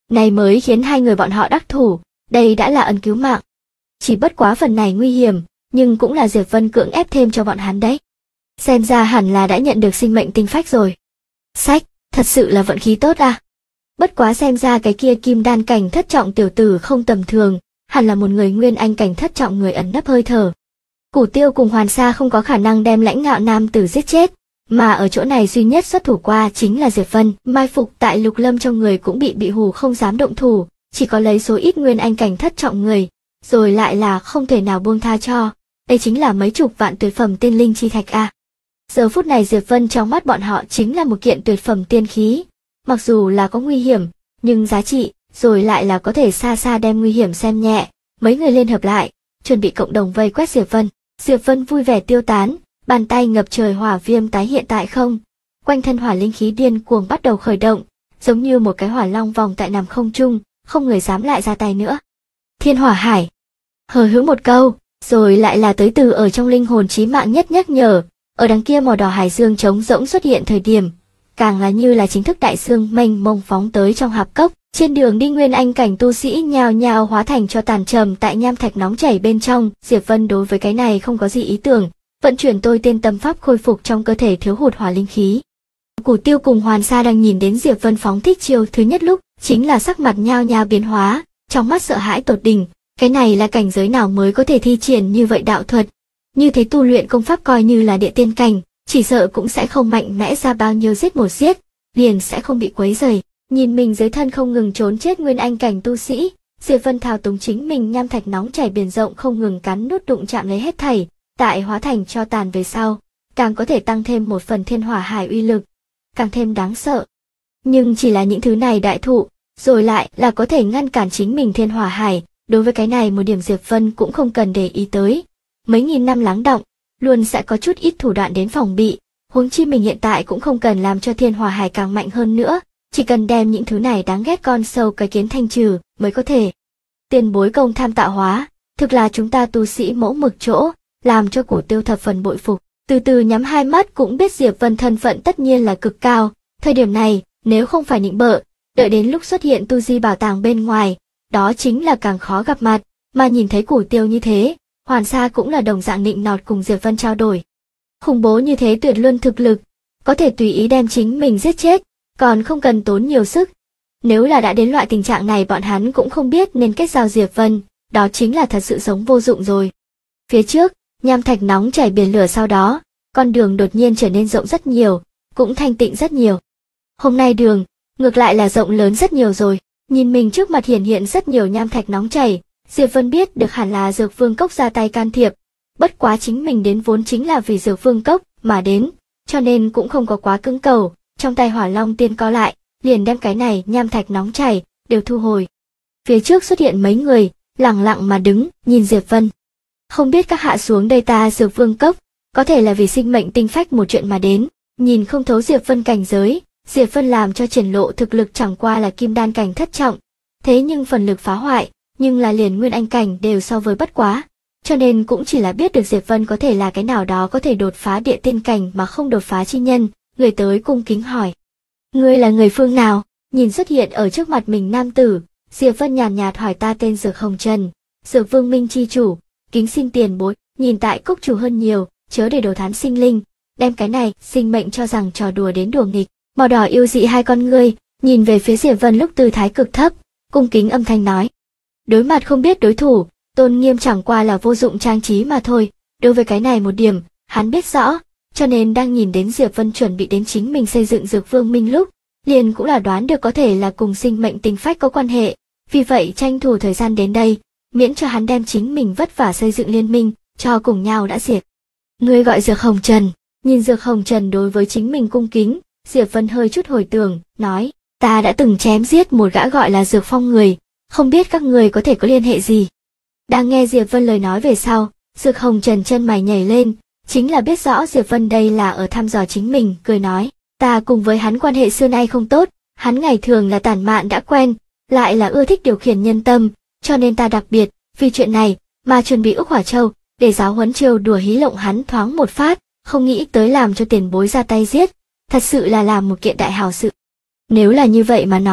này mới khiến hai người bọn họ đắc thủ, đây đã là ân cứu mạng. Chỉ bất quá phần này nguy hiểm, nhưng cũng là Diệp Vân cưỡng ép thêm cho bọn hắn đấy. Xem ra hẳn là đã nhận được sinh mệnh tinh phách rồi. Sách, thật sự là vận khí tốt à. Bất quá xem ra cái kia kim đan cảnh thất trọng tiểu tử không tầm thường, hẳn là một người nguyên anh cảnh thất trọng người ẩn nấp hơi thở. Củ Tiêu cùng Hoàn Sa không có khả năng đem Lãnh Ngạo nam tử giết chết, mà ở chỗ này duy nhất xuất thủ qua chính là Diệp Vân. Mai phục tại Lục Lâm trong người cũng bị hù không dám động thủ, chỉ có lấy số ít nguyên anh cảnh thất trọng người, rồi lại là không thể nào buông tha cho. Đây chính là mấy chục vạn tuyệt phẩm tiên linh chi thạch a. Giờ phút này Diệp Vân trong mắt bọn họ chính là một kiện tuyệt phẩm tiên khí, mặc dù là có nguy hiểm, nhưng giá trị, rồi lại là có thể xa xa đem nguy hiểm xem nhẹ. Mấy người liên hợp lại, chuẩn bị cộng đồng vây quét Diệp Vân. Diệp Vân vui vẻ tiêu tán, bàn tay ngập trời hỏa viêm tái hiện tại không. Quanh thân hỏa linh khí điên cuồng bắt đầu khởi động, giống như một cái hỏa long vòng tại nằm không trung, không người dám lại ra tay nữa. Thiên Hỏa Hải. Hờ hững một câu, rồi lại là tới từ ở trong linh hồn chí mạng nhất nhắc nhở, ở đằng kia màu đỏ hải dương trống rỗng xuất hiện thời điểm, càng là như là chính thức đại dương mênh mông phóng tới trong hạp cốc. Trên đường đi nguyên anh cảnh tu sĩ nhào nhào hóa thành cho tàn trầm tại nham thạch nóng chảy bên trong. Diệp Vân đối với cái này không có gì ý tưởng, vận chuyển tôi tiên tâm pháp khôi phục trong cơ thể thiếu hụt hỏa linh khí. Củ Tiêu cùng Hoàn Sa đang nhìn đến Diệp Vân phóng thích chiêu thứ nhất lúc, chính là sắc mặt nhao nhao biến hóa, trong mắt sợ hãi tột đỉnh. Cái này là cảnh giới nào mới có thể thi triển như vậy đạo thuật? Như thế tu luyện công pháp coi như là địa tiên cảnh, chỉ sợ cũng sẽ không mạnh mẽ ra bao nhiêu giết một giết, liền sẽ không bị quấy rầy. Nhìn mình dưới thân không ngừng trốn chết nguyên anh cảnh tu sĩ, Diệp Vân thao túng chính mình nham thạch nóng chảy biển rộng không ngừng cắn nút đụng chạm lấy hết thảy, tại hóa thành cho tàn về sau, càng có thể tăng thêm một phần Thiên Hỏa Hải uy lực, càng thêm đáng sợ. Nhưng chỉ là những thứ này đại thụ, rồi lại là có thể ngăn cản chính mình Thiên Hỏa Hải, đối với cái này một điểm Diệp Vân cũng không cần để ý tới. Mấy nghìn năm lắng đọng, luôn sẽ có chút ít thủ đoạn đến phòng bị, huống chi mình hiện tại cũng không cần làm cho Thiên Hỏa Hải càng mạnh hơn nữa. Chỉ cần đem những thứ này đáng ghét con sâu cái kiến thanh trừ mới có thể. Tiền bối công tham tạo hóa, thực là chúng ta tu sĩ mẫu mực chỗ, làm cho Củ Tiêu thập phần bội phục. Từ từ nhắm hai mắt cũng biết Diệp Vân thân phận tất nhiên là cực cao. Thời điểm này, nếu không phải nịnh bợ, đợi đến lúc xuất hiện tu di bảo tàng bên ngoài, đó chính là càng khó gặp mặt. Mà nhìn thấy Củ Tiêu như thế, Hoàn Sa cũng là đồng dạng nịnh nọt cùng Diệp Vân trao đổi. Khủng bố như thế tuyệt luân thực lực, có thể tùy ý đem chính mình giết chết, còn không cần tốn nhiều sức. Nếu là đã đến loại tình trạng này bọn hắn cũng không biết nên kết giao Diệp Vân, đó chính là thật sự sống vô dụng rồi. Phía trước, nham thạch nóng chảy biển lửa, sau đó, con đường đột nhiên trở nên rộng rất nhiều, cũng thanh tịnh rất nhiều. Hôm nay đường, ngược lại là rộng lớn rất nhiều rồi, nhìn mình trước mặt hiện rất nhiều nham thạch nóng chảy, Diệp Vân biết được hẳn là Dược Vương Cốc ra tay can thiệp, bất quá chính mình đến vốn chính là vì Dược Vương Cốc mà đến, cho nên cũng không có quá cưỡng cầu. Trong tay Hỏa Long Tiên co lại, liền đem cái này nham thạch nóng chảy đều thu hồi. Phía trước xuất hiện mấy người, lặng lặng mà đứng, nhìn Diệp Vân. Không biết các hạ xuống đây ta Dược Vương Cốc, có thể là vì sinh mệnh tinh phách một chuyện mà đến. Nhìn không thấu Diệp Vân cảnh giới, Diệp Vân làm cho triển lộ thực lực chẳng qua là kim đan cảnh thất trọng, thế nhưng phần lực phá hoại, nhưng là liền nguyên anh cảnh đều so với bất quá. Cho nên cũng chỉ là biết được Diệp Vân có thể là cái nào đó có thể đột phá địa tiên cảnh mà không đột phá chi nhân. Người tới cung kính hỏi. Ngươi là người phương nào? Nhìn xuất hiện ở trước mặt mình nam tử, Diệp Vân nhàn nhạt hỏi ta tên Dược Hồng Trần, Dược Vương Minh chi chủ, kính xin tiền bối, nhìn tại cốc chủ hơn nhiều, chớ để đồ thán sinh linh, đem cái này, sinh mệnh cho rằng trò đùa đến đùa nghịch. Màu đỏ yêu dị hai con ngươi, nhìn về phía Diệp Vân lúc tư thái cực thấp, cung kính âm thanh nói. Đối mặt không biết đối thủ, tôn nghiêm chẳng qua là vô dụng trang trí mà thôi, đối với cái này một điểm, hắn biết rõ. Cho nên đang nhìn đến Diệp Vân chuẩn bị đến chính mình xây dựng Dược Vương Minh lúc, liền cũng là đoán được có thể là cùng sinh mệnh tinh phách có quan hệ, vì vậy tranh thủ thời gian đến đây, miễn cho hắn đem chính mình vất vả xây dựng liên minh, cho cùng nhau đã diệt. Ngươi gọi Dược Hồng Trần, nhìn Dược Hồng Trần đối với chính mình cung kính, Diệp Vân hơi chút hồi tưởng, nói, ta đã từng chém giết một gã gọi là Dược Phong người, không biết các người có thể có liên hệ gì. Đang nghe Diệp Vân lời nói về sau, Dược Hồng Trần chân mày nhảy lên, chính là biết rõ Diệp Vân đây là ở thăm dò chính mình, cười nói, ta cùng với hắn quan hệ xưa nay không tốt, hắn ngày thường là tản mạn đã quen, lại là ưa thích điều khiển nhân tâm, cho nên ta đặc biệt, vì chuyện này, mà chuẩn bị Úc Hỏa Châu, để giáo huấn trêu đùa hí lộng hắn thoáng một phát, không nghĩ tới làm cho tiền bối ra tay giết, thật sự là làm một kiện đại hào sự. Nếu là như vậy mà nói,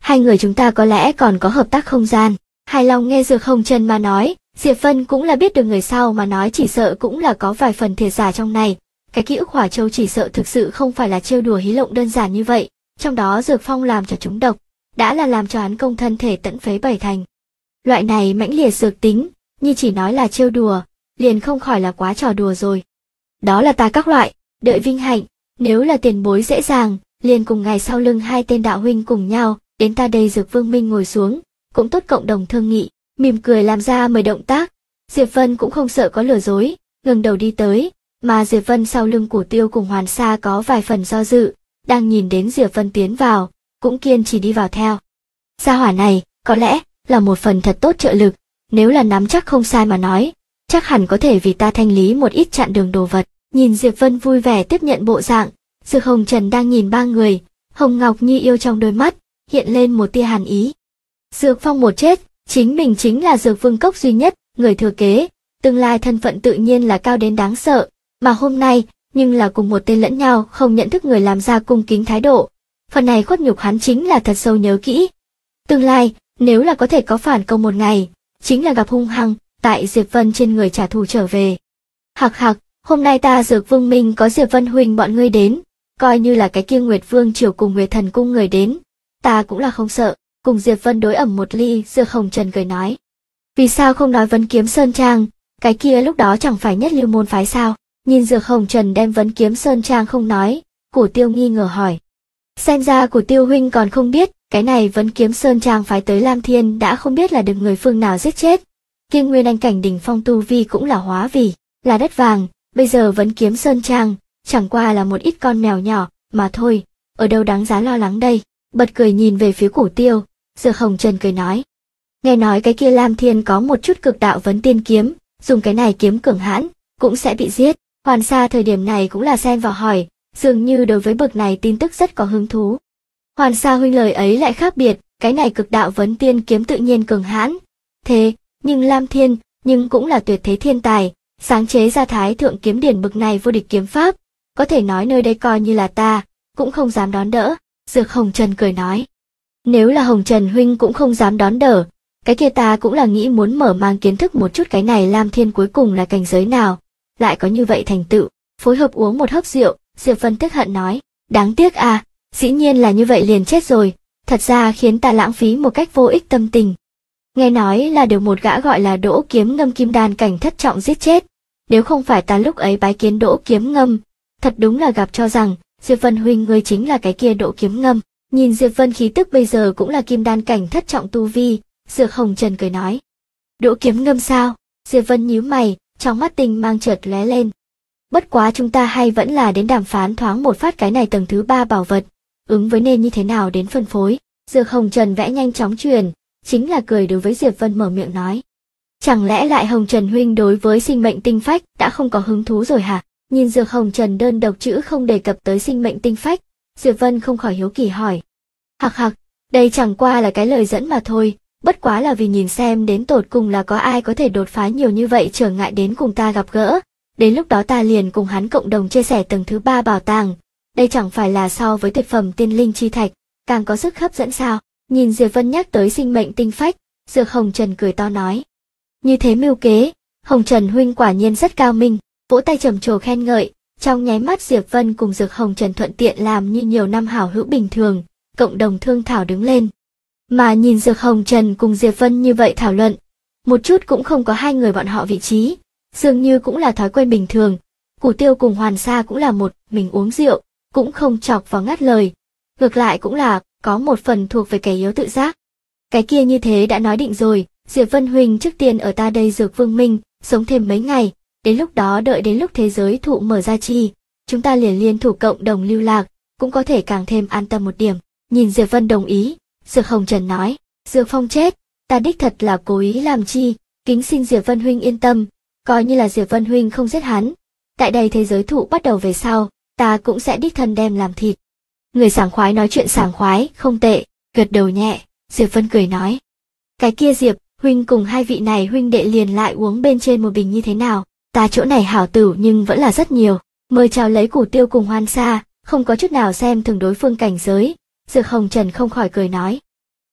hai người chúng ta có lẽ còn có hợp tác không gian. Hài lòng nghe Dược Hồng Trần mà nói, Diệp Vân cũng là biết được người sau mà nói chỉ sợ cũng là có vài phần thiệt giả trong này. Cái ký ức hỏa châu chỉ sợ thực sự không phải là trêu đùa hí lộng đơn giản như vậy, trong đó Dược Phong làm cho chúng độc, đã là làm cho hắn công thân thể tận phế bảy thành. Loại này mãnh liệt dược tính, như chỉ nói là trêu đùa, liền không khỏi là quá trò đùa rồi. Đó là ta các loại, đợi vinh hạnh, nếu là tiền bối dễ dàng, liền cùng ngày sau lưng hai tên đạo huynh cùng nhau, đến ta đây Dược Vương Minh ngồi xuống, cũng tốt cộng đồng thương nghị, mỉm cười làm ra 10 động tác. Diệp Vân cũng không sợ có lừa dối, ngẩng đầu đi tới, mà Diệp Vân sau lưng Cửu Tiêu cùng Hoàn Sa có vài phần do dự, đang nhìn đến Diệp Vân tiến vào, cũng kiên trì đi vào theo. Gia hỏa này, có lẽ là một phần thật tốt trợ lực, nếu là nắm chắc không sai mà nói, chắc hẳn có thể vì ta thanh lý một ít chặn đường đồ vật. Nhìn Diệp Vân vui vẻ tiếp nhận bộ dạng, Dược Hồng Trần đang nhìn ba người, hồng ngọc như yêu trong đôi mắt, hiện lên một tia hàn ý. Dược Phong một chết, chính mình chính là Dược Vương Cốc duy nhất, người thừa kế, tương lai thân phận tự nhiên là cao đến đáng sợ, mà hôm nay, nhưng là cùng một tên lẫn nhau không nhận thức người làm ra cung kính thái độ. Phần này khuất nhục hắn chính là thật sâu nhớ kỹ. Tương lai, nếu là có thể có phản công một ngày, chính là gặp hung hăng, tại Diệp Vân trên người trả thù trở về. Hạc hạc, hôm nay ta Dược Vương Minh có Diệp Vân huynh bọn ngươi đến, coi như là cái kia Nguyệt Vương triều cùng Nguyệt Thần cung người đến, ta cũng là không sợ. Cùng Diệp Vân đối ẩm một ly, Dược Hồng Trần cười nói. Vì sao không nói Vấn Kiếm Sơn Trang, cái kia lúc đó chẳng phải nhất lưu môn phái sao? Nhìn Dược Hồng Trần đem Vấn Kiếm Sơn Trang không nói, Cửu Tiêu nghi ngờ hỏi. Xem ra Cửu Tiêu huynh còn không biết, cái này Vấn Kiếm Sơn Trang phái tới Lam Thiên đã không biết là được người phương nào giết chết. Kiên Nguyên Anh cảnh đỉnh phong tu vi cũng là hóa vì, là đất vàng, bây giờ Vấn Kiếm Sơn Trang, chẳng qua là một ít con mèo nhỏ, mà thôi, ở đâu đáng giá lo lắng đây. Bật cười nhìn về phía Cửu Tiêu, Dược Hồng Trần cười nói. Nghe nói cái kia Lam Thiên có một chút cực đạo vấn tiên kiếm, dùng cái này kiếm cường hãn, cũng sẽ bị giết. Hoàn Sa thời điểm này cũng là xen vào hỏi, dường như đối với bậc này tin tức rất có hứng thú. Hoàn Sa huynh lời ấy lại khác biệt, cái này cực đạo vấn tiên kiếm tự nhiên cường hãn. Thế, nhưng Lam Thiên, nhưng cũng là tuyệt thế thiên tài, sáng chế ra Thái Thượng Kiếm Điển bậc này vô địch kiếm pháp, có thể nói nơi đây coi như là ta, cũng không dám đón đỡ. Dược Hồng Trần cười nói. Nếu là Hồng Trần huynh cũng không dám đón đỡ, cái kia ta cũng là nghĩ muốn mở mang kiến thức một chút cái này Lam Thiên cuối cùng là cảnh giới nào, lại có như vậy thành tựu. Phối hợp uống một hớp rượu, Diệp Vân tiếc hận nói, đáng tiếc à, dĩ nhiên là như vậy liền chết rồi, thật ra khiến ta lãng phí một cách vô ích tâm tình. Nghe nói là được một gã gọi là Đỗ Kiếm Ngâm kim đan cảnh thất trọng giết chết, nếu không phải ta lúc ấy bái kiến Đỗ Kiếm Ngâm, thật đúng là gặp cho rằng Diệp Vân huynh ngươi chính là cái kia Đỗ Kiếm Ngâm. Nhìn Diệp Vân khí tức bây giờ cũng là kim đan cảnh thất trọng tu vi, Dược Hồng Trần cười nói. Đỗ Kiếm Ngâm sao? Diệp Vân nhíu mày, trong mắt tinh mang chợt lóe lên. Bất quá chúng ta hay vẫn là đến đàm phán thoáng một phát cái này tầng thứ 3 bảo vật, ứng với nên như thế nào đến phân phối. Dược Hồng Trần vẽ nhanh chóng truyền, chính là cười đối với Diệp Vân mở miệng nói. Chẳng lẽ lại Hồng Trần huynh đối với sinh mệnh tinh phách đã không có hứng thú rồi hả? Nhìn Dược Hồng Trần đơn độc chữ không đề cập tới sinh mệnh tinh phách, Diệp Vân không khỏi hiếu kỳ hỏi. Hạc hạc, đây chẳng qua là cái lời dẫn mà thôi, bất quá là vì nhìn xem đến tột cùng là có ai có thể đột phá nhiều như vậy trở ngại đến cùng ta gặp gỡ, đến lúc đó ta liền cùng hắn cộng đồng chia sẻ tầng thứ 3 bảo tàng, đây chẳng phải là so với tuyệt phẩm tiên linh chi thạch, càng có sức hấp dẫn sao? Nhìn Diệp Vân nhắc tới sinh mệnh tinh phách, Dược Hồng Trần cười to nói. Như thế mưu kế, Hồng Trần huynh quả nhiên rất cao minh, vỗ tay trầm trồ khen ngợi, trong nháy mắt Diệp Vân cùng Dược Hồng Trần thuận tiện làm như nhiều năm hảo hữu bình thường, cộng đồng thương thảo đứng lên. Mà nhìn Dược Hồng Trần cùng Diệp Vân như vậy thảo luận, một chút cũng không có hai người bọn họ vị trí, dường như cũng là thói quen bình thường. Cửu Tiêu cùng Hoàn Sa cũng là một mình uống rượu, cũng không chọc vào ngắt lời, ngược lại cũng là có một phần thuộc về kẻ yếu tự giác. Cái kia như thế đã nói định rồi, Diệp Vân huynh trước tiên ở ta đây Dược Vương Minh, sống thêm mấy ngày, đến lúc đó đợi đến lúc thế giới thụ mở ra chi, chúng ta liền liên thủ cộng đồng lưu lạc, cũng có thể càng thêm an tâm một điểm. Nhìn Diệp Vân đồng ý, Dược Hồng Trần nói, Dược Phong chết, ta đích thật là cố ý làm chi, kính xin Diệp Vân huynh yên tâm, coi như là Diệp Vân huynh không giết hắn. Tại đây thế giới thụ bắt đầu về sau, ta cũng sẽ đích thân đem làm thịt. Người sảng khoái nói chuyện sảng khoái, không tệ, gật đầu nhẹ, Diệp Vân cười nói. Cái kia Diệp, huynh cùng hai vị này huynh đệ liền lại uống bên trên một bình như thế nào, ta chỗ này hảo tử nhưng vẫn là rất nhiều, mời chào lấy Cửu Tiêu cùng Hoàn Sa, không có chút nào xem thường đối phương cảnh giới, Dược Hồng Trần không khỏi cười nói.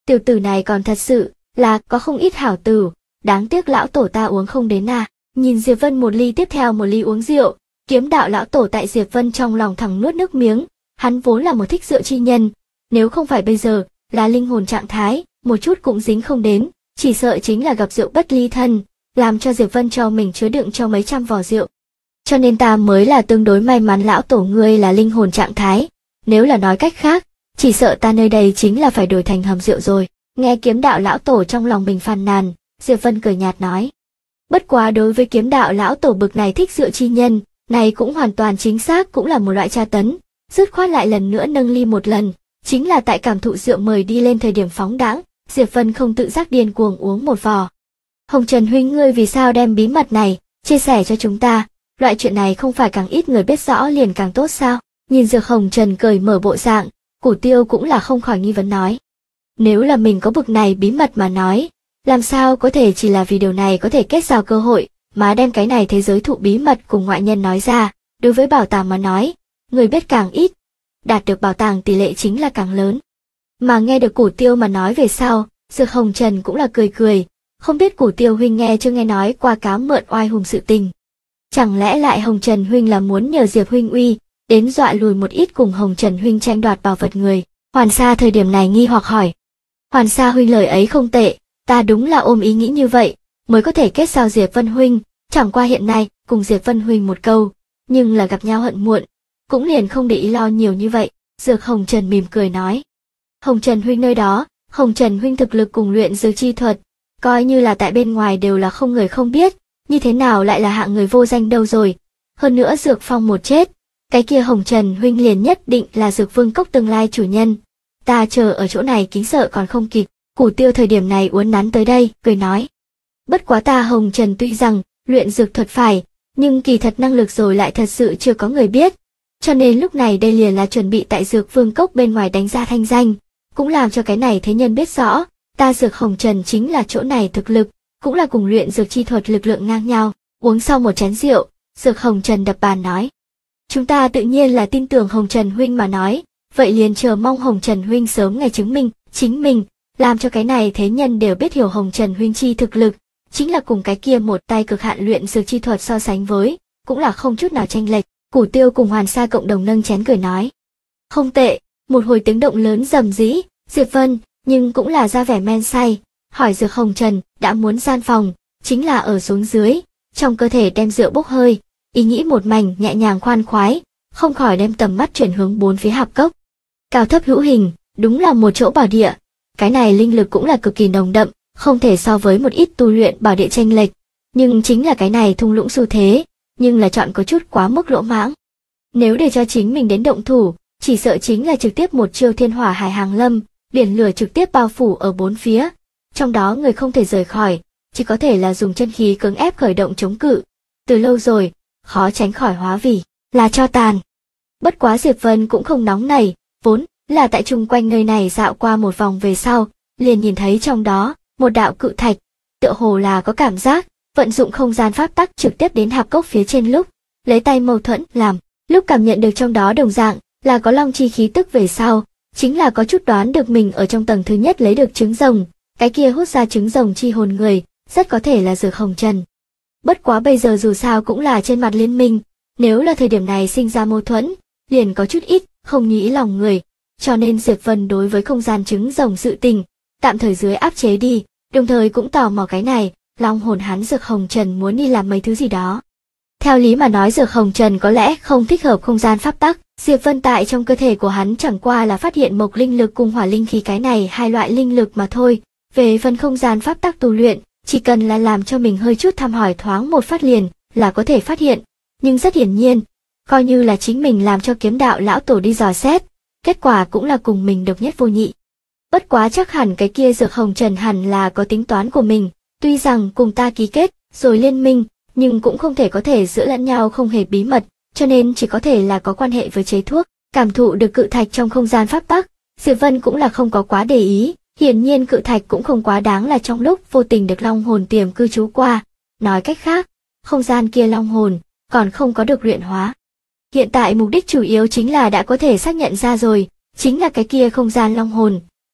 tiểu tử này còn thật sự là có không ít hảo tử, đáng tiếc lão tổ ta uống không đến à. Nhìn Diệp Vân một ly tiếp theo một ly uống rượu, kiếm đạo lão tổ tại Diệp Vân trong lòng thẳng nuốt nước miếng, hắn vốn là một thích rượu chi nhân, nếu không phải bây giờ là linh hồn trạng thái, một chút cũng dính không đến, chỉ sợ chính là gặp rượu bất ly thân, làm cho Diệp Vân cho mình chứa đựng cho mấy trăm vò rượu. Cho nên ta mới là tương đối may mắn lão tổ ngươi là linh hồn trạng thái, nếu là nói cách khác, chỉ sợ ta nơi đây chính là phải đổi thành hầm rượu rồi. Nghe kiếm đạo lão tổ trong lòng mình phàn nàn, Diệp Vân cười nhạt nói. Bất quá đối với kiếm đạo lão tổ bực này thích rượu chi nhân, này cũng hoàn toàn chính xác cũng là một loại tra tấn, dứt khoát lại lần nữa nâng ly một lần, chính là tại cảm thụ rượu mời đi lên thời điểm phóng đãng, Diệp Vân không tự giác điên cuồng uống một vò. Hồng Trần huynh ngươi vì sao đem bí mật này chia sẻ cho chúng ta, loại chuyện này không phải càng ít người biết rõ liền càng tốt sao? Nhìn Dược Hồng Trần cởi mở bộ dạng, Cửu Tiêu cũng là không khỏi nghi vấn nói. Nếu là mình có bực này bí mật mà nói, làm sao có thể chỉ là vì điều này có thể kết giao cơ hội, mà đem cái này thế giới thụ bí mật cùng ngoại nhân nói ra, đối với bảo tàng mà nói, người biết càng ít, đạt được bảo tàng tỷ lệ chính là càng lớn. Mà nghe được Cửu Tiêu mà nói về sau, Dược Hồng Trần cũng là cười cười, không biết Cửu Tiêu huynh nghe chưa nghe nói qua cá mượn oai hùng sự tình. Chẳng lẽ lại Hồng Trần huynh là muốn nhờ Diệp huynh uy, đến dọa lùi một ít cùng Hồng Trần huynh tranh đoạt bảo vật người? Hoàn Sa thời điểm này nghi hoặc hỏi. Hoàn Sa huynh lời ấy không tệ, ta đúng là ôm ý nghĩ như vậy, mới có thể kết giao Diệp Vân huynh, chẳng qua hiện nay cùng Diệp Vân huynh một câu, nhưng là gặp nhau hận muộn, cũng liền không để ý lo nhiều như vậy. Dược Hồng Trần mỉm cười nói. Hồng Trần huynh nơi đó, Hồng Trần huynh thực lực cùng luyện dược chi thuật, coi như là tại bên ngoài đều là không người không biết, như thế nào lại là hạng người vô danh đâu rồi. Hơn nữa Dược Phong một chết, cái kia Hồng Trần huynh liền nhất định là Dược Vương Cốc tương lai chủ nhân. Ta chờ ở chỗ này kính sợ còn không kịp. Cửu Tiêu thời điểm này uốn nắn tới đây, cười nói. Bất quá ta Hồng Trần tuy rằng luyện dược thuật phải, nhưng kỳ thật năng lực rồi lại thật sự chưa có người biết. Cho nên lúc này đây liền là chuẩn bị tại Dược Vương Cốc bên ngoài đánh ra thanh danh, cũng làm cho cái này thế nhân biết rõ, ta Dược Hồng Trần chính là chỗ này thực lực, cũng là cùng luyện dược chi thuật lực lượng ngang nhau. Uống sau một chén rượu, Dược Hồng Trần đập bàn nói. Chúng ta tự nhiên là tin tưởng Hồng Trần huynh mà nói, vậy liền chờ mong Hồng Trần huynh sớm ngày chứng minh chính mình, làm cho cái này thế nhân đều biết hiểu Hồng Trần huynh chi thực lực, chính là cùng cái kia một tay cực hạn luyện dược chi thuật so sánh với, cũng là không chút nào chênh lệch. Cửu Tiêu cùng Hoàn Sa cộng đồng nâng chén cười nói. Không tệ, một hồi tiếng động lớn rầm rĩ, Diệp Vân, nhưng cũng là ra vẻ men say, hỏi Dược Hồng Trần, đã muốn gian phòng, chính là ở xuống dưới, trong cơ thể đem rượu bốc hơi, ý nghĩ một mảnh nhẹ nhàng khoan khoái, không khỏi đem tầm mắt chuyển hướng bốn phía hạp cốc. Cao thấp hữu hình, đúng là một chỗ bảo địa, cái này linh lực cũng là cực kỳ nồng đậm, không thể so với một ít tu luyện bảo địa chênh lệch, nhưng chính là cái này thung lũng xu thế, nhưng là chọn có chút quá mức lỗ mãng. Nếu để cho chính mình đến động thủ, chỉ sợ chính là trực tiếp một chiêu thiên hỏa hải hàng lâm, biển lửa trực tiếp bao phủ ở bốn phía, trong đó người không thể rời khỏi, chỉ có thể là dùng chân khí cưỡng ép khởi động chống cự. Từ lâu rồi, khó tránh khỏi hóa vì là tro tàn. Bất quá Diệp Vân cũng không nóng nảy, vốn là tại chung quanh nơi này dạo qua một vòng về sau, liền nhìn thấy trong đó một đạo cự thạch, tựa hồ là có cảm giác, vận dụng không gian pháp tắc trực tiếp đến hạp cốc phía trên lúc, lấy tay mâu thuẫn làm, lúc cảm nhận được trong đó đồng dạng là có long chi khí tức về sau, chính là có chút đoán được mình ở trong tầng thứ nhất lấy được trứng rồng, cái kia hút ra trứng rồng chi hồn người, rất có thể là Dược Hồng Trần. Bất quá bây giờ dù sao cũng là trên mặt liên minh, nếu là thời điểm này sinh ra mâu thuẫn, liền có chút ít không nghĩ lòng người, cho nên Diệp Vân đối với không gian trứng rồng sự tình, tạm thời dưới áp chế đi, đồng thời cũng tò mò cái này, long hồn hắn Dược Hồng Trần muốn đi làm mấy thứ gì đó. Theo lý mà nói Dược Hồng Trần có lẽ không thích hợp không gian pháp tắc, Diệp Vân tại trong cơ thể của hắn chẳng qua là phát hiện mộc linh lực cùng hỏa linh khí cái này hai loại linh lực mà thôi, về phần không gian pháp tắc tu luyện, chỉ cần là làm cho mình hơi chút thăm hỏi thoáng một phát liền là có thể phát hiện, nhưng rất hiển nhiên, coi như là chính mình làm cho kiếm đạo lão tổ đi dò xét, kết quả cũng là cùng mình độc nhất vô nhị. Bất quá chắc hẳn cái kia Dược Hồng Trần hẳn là có tính toán của mình, tuy rằng cùng ta ký kết rồi liên minh, nhưng cũng không thể có thể giữa lẫn nhau không hề bí mật, cho nên chỉ có thể là có quan hệ với chế thuốc. Cảm thụ được cự thạch trong không gian pháp tắc, Diệp Vân cũng là không có quá để ý, hiển nhiên cự thạch cũng không quá đáng là trong lúc vô tình được long hồn tiềm cư trú qua, nói cách khác, không gian kia long hồn còn không có được luyện hóa. Hiện tại mục đích chủ yếu chính là đã có thể xác nhận ra rồi, chính là cái kia không gian long hồn,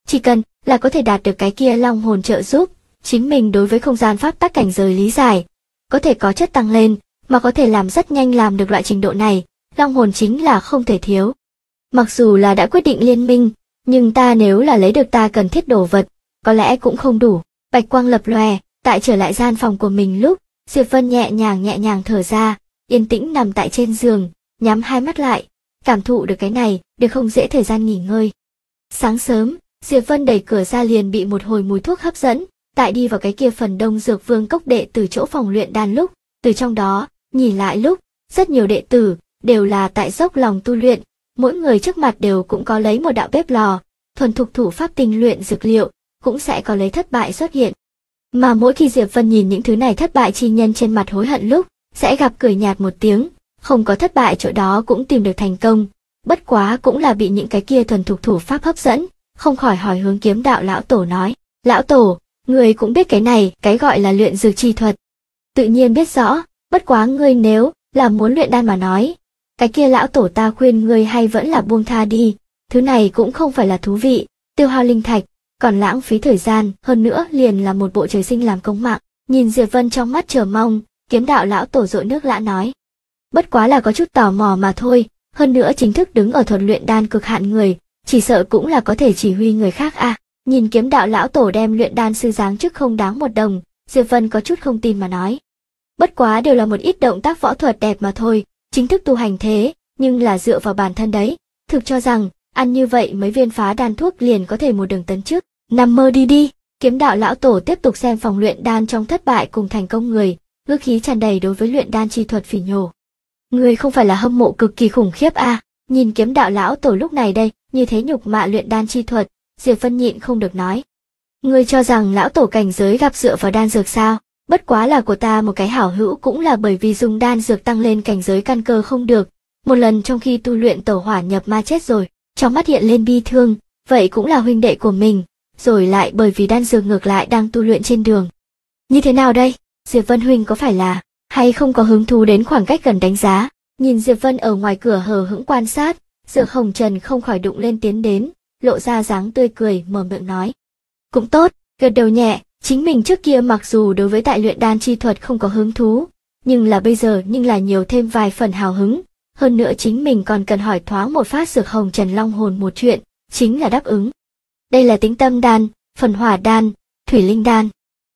chỉ cần là có thể đạt được cái kia long hồn trợ giúp, chính mình đối với không gian pháp tắc cảnh giới lý giải, có thể có chất tăng lên, mà có thể làm rất nhanh làm được loại trình độ này, long hồn chính là không thể thiếu. Mặc dù là đã quyết định liên minh, nhưng ta nếu là lấy được ta cần thiết đồ vật, có lẽ cũng không đủ. Bạch quang lập lòe, tại trở lại gian phòng của mình lúc, Diệp Vân nhẹ nhàng thở ra, yên tĩnh nằm tại trên giường, nhắm hai mắt lại, cảm thụ được cái này, được không dễ thời gian nghỉ ngơi. Sáng sớm, Diệp Vân đẩy cửa ra liền bị một hồi mùi thuốc hấp dẫn, tại đi vào cái kia phần Đông Dược Vương cốc đệ tử chỗ phòng luyện đan lúc, từ trong đó, nhìn lại lúc, rất nhiều đệ tử, đều là tại dốc lòng tu luyện, mỗi người trước mặt đều cũng có lấy một đạo bếp lò, thuần thục thủ pháp tinh luyện dược liệu, cũng sẽ có lấy thất bại xuất hiện. Mà mỗi khi Diệp Vân nhìn những thứ này thất bại chi nhân trên mặt hối hận lúc, sẽ gặp cười nhạt một tiếng, không có thất bại chỗ đó cũng tìm được thành công, bất quá cũng là bị những cái kia thuần thục thủ pháp hấp dẫn, không khỏi hỏi hướng Kiếm Đạo lão tổ nói, lão tổ, người cũng biết cái này, cái gọi là luyện dược chi thuật. Tự nhiên biết rõ, bất quá ngươi nếu là muốn luyện đan mà nói, cái kia lão tổ ta khuyên ngươi hay vẫn là buông tha đi, thứ này cũng không phải là thú vị, tiêu hao linh thạch, còn lãng phí thời gian, hơn nữa liền là một bộ trời sinh làm công mạng. Nhìn Diệp Vân trong mắt chờ mong, Kiếm Đạo lão tổ dội nước lã nói, bất quá là có chút tò mò mà thôi, hơn nữa chính thức đứng ở thuật luyện đan cực hạn người, chỉ sợ cũng là có thể chỉ huy người khác à. Nhìn Kiếm Đạo lão tổ đem luyện đan sư giáng chức không đáng một đồng, Diệp Vân có chút không tin mà nói, bất quá đều là một ít động tác võ thuật đẹp mà thôi, chính thức tu hành thế, nhưng là dựa vào bản thân đấy, thực cho rằng ăn như vậy mấy viên phá đan thuốc liền có thể một đường tấn chức, nằm mơ đi đi. Kiếm Đạo lão tổ tiếp tục xem phòng luyện đan trong thất bại cùng thành công người, ngữ khí tràn đầy đối với luyện đan chi thuật phỉ nhổ. Người không phải là hâm mộ cực kỳ khủng khiếp à? Nhìn Kiếm Đạo lão tổ lúc này đây, như thế nhục mạ luyện đan chi thuật, Diệp Vân nhịn không được nói. Ngươi cho rằng lão tổ cảnh giới gặp dựa vào đan dược sao? Bất quá là của ta một cái hảo hữu cũng là bởi vì dùng đan dược tăng lên cảnh giới căn cơ không được, một lần trong khi tu luyện tẩu hỏa nhập ma chết rồi, trong mắt hiện lên bi thương, vậy cũng là huynh đệ của mình, rồi lại bởi vì đan dược ngược lại đang tu luyện trên đường. Như thế nào đây? Diệp Vân huynh có phải là hay không có hứng thú đến khoảng cách gần đánh giá? Nhìn Diệp Vân ở ngoài cửa hờ hững quan sát, Dược Hồng Trần không khỏi đụng lên tiến đến, lộ ra dáng tươi cười mở miệng nói. Cũng tốt, gật đầu nhẹ, chính mình trước kia mặc dù đối với tại luyện đan chi thuật không có hứng thú, nhưng là bây giờ nhưng là nhiều thêm vài phần hào hứng, hơn nữa chính mình còn cần hỏi thoáng một phát Dược Hồng Trần Long hồn một chuyện, chính là đáp ứng. Đây là Tĩnh Tâm đan, Phần Hỏa đan, Thủy Linh đan.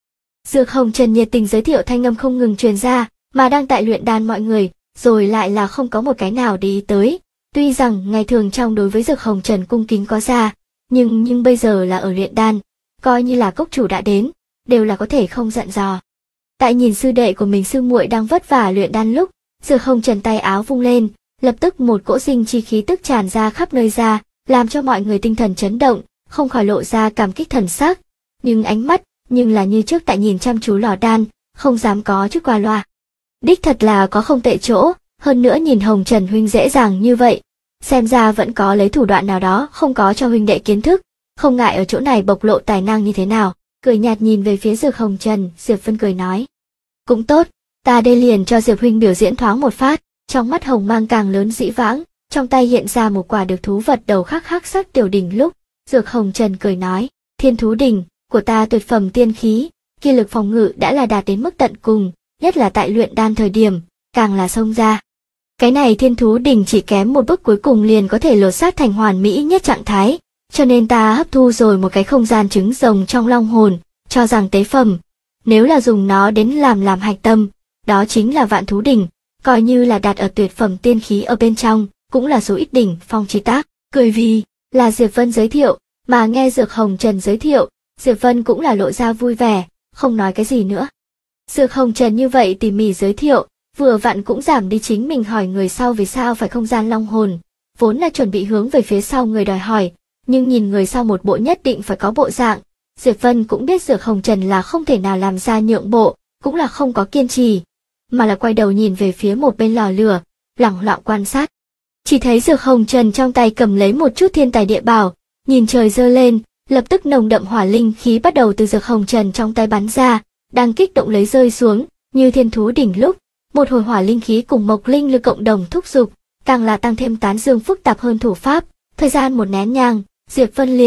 Dược Hồng Trần nhiệt tình giới thiệu thanh âm không ngừng truyền ra, mà đang tại luyện đan mọi người, rồi lại là không có một cái nào để ý tới. Tuy rằng ngày thường trong đối với Dược Hồng Trần cung kính có ra, nhưng bây giờ là ở luyện đan, coi như là cốc chủ đã đến, đều là có thể không dặn dò. Tại nhìn sư đệ của mình sư muội đang vất vả luyện đan lúc, Dược Hồng Trần tay áo vung lên, lập tức một cỗ sinh chi khí tức tràn ra khắp nơi ra, làm cho mọi người tinh thần chấn động, không khỏi lộ ra cảm kích thần sắc, nhưng ánh mắt nhưng là như trước tại nhìn chăm chú lò đan, không dám có chút qua loa. Đích thật là có không tệ chỗ, hơn nữa nhìn Hồng Trần huynh dễ dàng như vậy, xem ra vẫn có lấy thủ đoạn nào đó không có cho huynh đệ kiến thức, không ngại ở chỗ này bộc lộ tài năng như thế nào. Cười nhạt nhìn về phía Dược Hồng Trần, Diệp Vân cười nói. Cũng tốt, ta đây liền cho Diệp huynh biểu diễn thoáng một phát. Trong mắt hồng mang càng lớn dĩ vãng, trong tay hiện ra một quả được thú vật đầu khắc sắc tiểu đỉnh lúc, Dược Hồng Trần cười nói, Thiên Thú Đỉnh của ta tuyệt phẩm tiên khí, kia lực phòng ngự đã là đạt đến mức tận cùng, nhất là tại luyện đan thời điểm, càng là xông ra. Cái này Thiên Thú Đỉnh chỉ kém một bước cuối cùng liền có thể lột xác thành hoàn mỹ nhất trạng thái, cho nên ta hấp thu rồi một cái không gian trứng rồng trong long hồn, cho rằng tế phẩm, nếu là dùng nó đến làm hạch tâm, đó chính là Vạn Thú Đỉnh, coi như là đặt ở tuyệt phẩm tiên khí ở bên trong, cũng là số ít đỉnh phong chi tác. Cười vì là Diệp Vân giới thiệu, mà nghe Dược Hồng Trần giới thiệu, Diệp Vân cũng là lộ ra vui vẻ, không nói cái gì nữa. Dược Hồng Trần như vậy tỉ mỉ giới thiệu, vừa vặn cũng giảm đi chính mình hỏi người sau vì sao phải không gian long hồn, vốn là chuẩn bị hướng về phía sau người đòi hỏi, nhưng nhìn người sau một bộ nhất định phải có bộ dạng, Diệp Vân cũng biết Dược Hồng Trần là không thể nào làm ra nhượng bộ, cũng là không có kiên trì, mà là quay đầu nhìn về phía một bên lò lửa, lẳng lặng quan sát. Chỉ thấy Dược Hồng Trần trong tay cầm lấy một chút thiên tài địa bảo, nhìn trời giơ lên, lập tức nồng đậm hỏa linh khí bắt đầu từ Dược Hồng Trần trong tay bắn ra, đang kích động lấy rơi xuống, như Thiên Thú Đỉnh lúc, một hồi hỏa linh khí cùng mộc linh lực cộng đồng thúc giục, càng là tăng thêm tán dương phức tạp hơn thủ pháp. Thời gian một nén nhang, Diệp Vân liền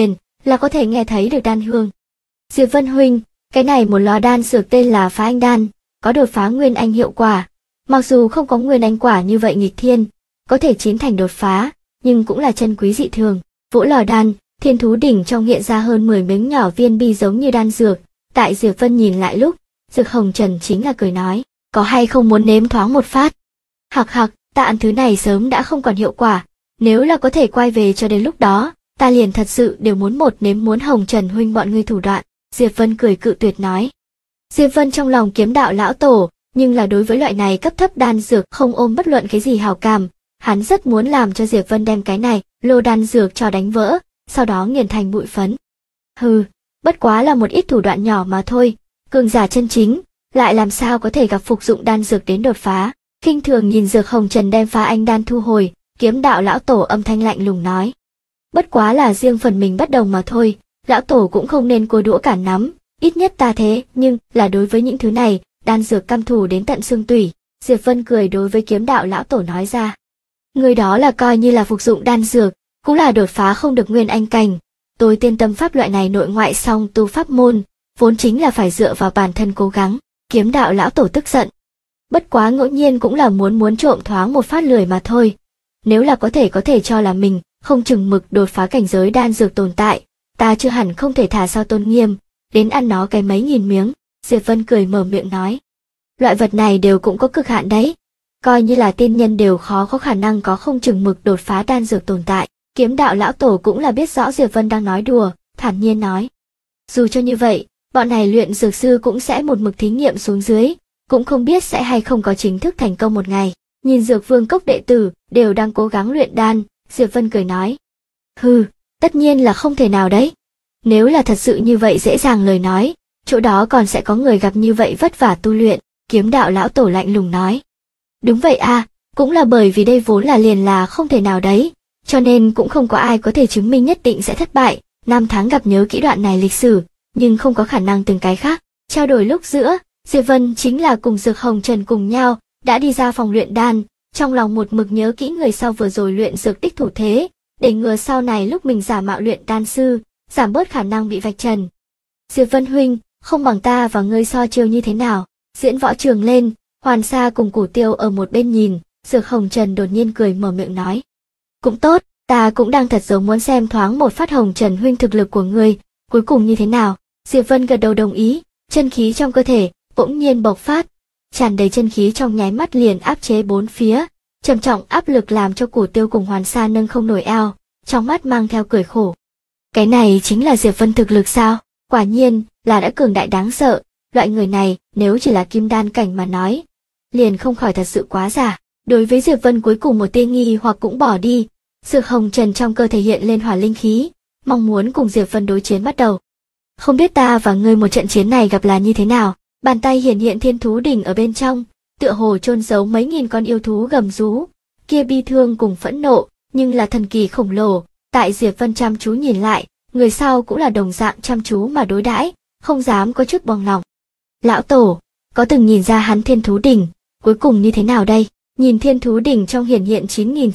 là có thể nghe thấy được đan hương. Diệp Vân huynh, cái này một lò đan dược tên là Phá Anh đan, có đột phá nguyên anh hiệu quả. Mặc dù không có nguyên anh quả như vậy nghịch thiên, có thể chín thành đột phá, nhưng cũng là chân quý dị thường. Vỗ lò đan, Thiên Thú đỉnh trong hiện ra hơn 10 miếng nhỏ viên bi giống như đan dược. Tại Diệp Vân nhìn lại lúc, Dược Hồng Trần chính là cười nói, có hay không muốn nếm thoáng một phát? Hặc hặc, ta ăn thứ này sớm đã không còn hiệu quả, nếu là có thể quay về cho đến lúc đó, ta liền thật sự đều muốn một nếm muốn Hồng Trần huynh bọn ngươi thủ đoạn. Diệp Vân cười cự tuyệt nói. Diệp Vân trong lòng kiếm đạo lão tổ, nhưng là đối với loại này cấp thấp đan dược không ôm bất luận cái gì hảo cảm, hắn rất muốn làm cho Diệp Vân đem cái này lô đan dược cho đánh vỡ, sau đó nghiền thành bụi phấn. Hừ, bất quá là một ít thủ đoạn nhỏ mà thôi, cường giả chân chính, lại làm sao có thể gặp phục dụng đan dược đến đột phá. Khinh thường nhìn Dược Hồng Trần đem Phá Anh đan thu hồi, kiếm đạo lão tổ âm thanh lạnh lùng nói. Bất quá là riêng phần mình bất đồng mà thôi, lão tổ cũng không nên cối đũa cản nắm, ít nhất ta thế, nhưng là đối với những thứ này, đan dược căm thù đến tận xương tủy. Diệp Vân cười đối với kiếm đạo lão tổ nói ra. Người đó là coi như là phục dụng đan dược, cũng là đột phá không được nguyên anh cảnh. Tôi tiên tâm pháp loại này nội ngoại song tu pháp môn, vốn chính là phải dựa vào bản thân cố gắng. Kiếm đạo lão tổ tức giận. Bất quá ngẫu nhiên cũng là muốn trộm thoáng một phát lười mà thôi. Nếu là có thể cho là mình không chừng mực đột phá cảnh giới đan dược tồn tại, ta chưa hẳn không thể thả sao tôn nghiêm, đến ăn nó cái mấy nghìn miếng. Diệp Vân cười mở miệng nói. Loại vật này đều cũng có cực hạn đấy. Coi như là tiên nhân đều khó có khả năng có không chừng mực đột phá đan dược tồn tại. Kiếm đạo lão tổ cũng là biết rõ Diệp Vân đang nói đùa, thản nhiên nói. Dù cho như vậy, bọn này luyện dược sư cũng sẽ một mực thí nghiệm xuống dưới, cũng không biết sẽ hay không có chính thức thành công một ngày. Nhìn Dược Vương cốc đệ tử đều đang cố gắng luyện đan, Diệp Vân cười nói. Hừ, tất nhiên là không thể nào đấy. Nếu là thật sự như vậy dễ dàng lời nói, chỗ đó còn sẽ có người gặp như vậy vất vả tu luyện. Kiếm đạo lão tổ lạnh lùng nói. Đúng vậy à, cũng là bởi vì đây vốn là liền là không thể nào đấy, cho nên cũng không có ai có thể chứng minh nhất định sẽ thất bại. Năm tháng gặp nhớ kỹ đoạn này lịch sử, nhưng không có khả năng từng cái khác. Trao đổi lúc giữa, Diệp Vân chính là cùng Dược Hồng Trần cùng nhau, đã đi ra phòng luyện đan, trong lòng một mực nhớ kỹ người sau vừa rồi luyện dược đích thủ thế, để ngừa sau này lúc mình giả mạo luyện đan sư, giảm bớt khả năng bị vạch trần. Diệp Vân huynh, không bằng ta và ngươi so chiêu như thế nào? Diễn võ trường lên, Hoàn Sa cùng Củ Tiêu ở một bên nhìn, Dược Hồng Trần đột nhiên cười mở miệng nói. Cũng tốt, ta cũng đang thật giống muốn xem thoáng một phát Hồng Trần huynh thực lực của ngươi, cuối cùng như thế nào? Diệp Vân gật đầu đồng ý, chân khí trong cơ thể bỗng nhiên bộc phát, tràn đầy chân khí trong nháy mắt liền áp chế bốn phía, trầm trọng áp lực làm cho Củ Tiêu cùng Hoàn Sa nâng không nổi eo, trong mắt mang theo cười khổ. Cái này chính là Diệp Vân thực lực sao? Quả nhiên là đã cường đại đáng sợ, loại người này nếu chỉ là kim đan cảnh mà nói, liền không khỏi thật sự quá giả. Đối với Diệp Vân cuối cùng một tia nghi hoặc cũng bỏ đi, Dược Hồng Trần trong cơ thể hiện lên hỏa linh khí, mong muốn cùng Diệp Vân đối chiến bắt đầu. Không biết ta và ngươi một trận chiến này gặp là như thế nào? Bàn tay hiển hiện Thiên Thú đỉnh ở bên trong, tựa hồ chôn giấu mấy nghìn con yêu thú gầm rú, kia bi thương cùng phẫn nộ, nhưng là thần kỳ khổng lồ. Tại Diệp Vân chăm chú nhìn lại, người sau cũng là đồng dạng chăm chú mà đối đãi, không dám có chút bòng lòng. Lão tổ, có từng nhìn ra hắn Thiên Thú đỉnh, cuối cùng như thế nào đây? Nhìn Thiên Thú đỉnh trong hiển hiện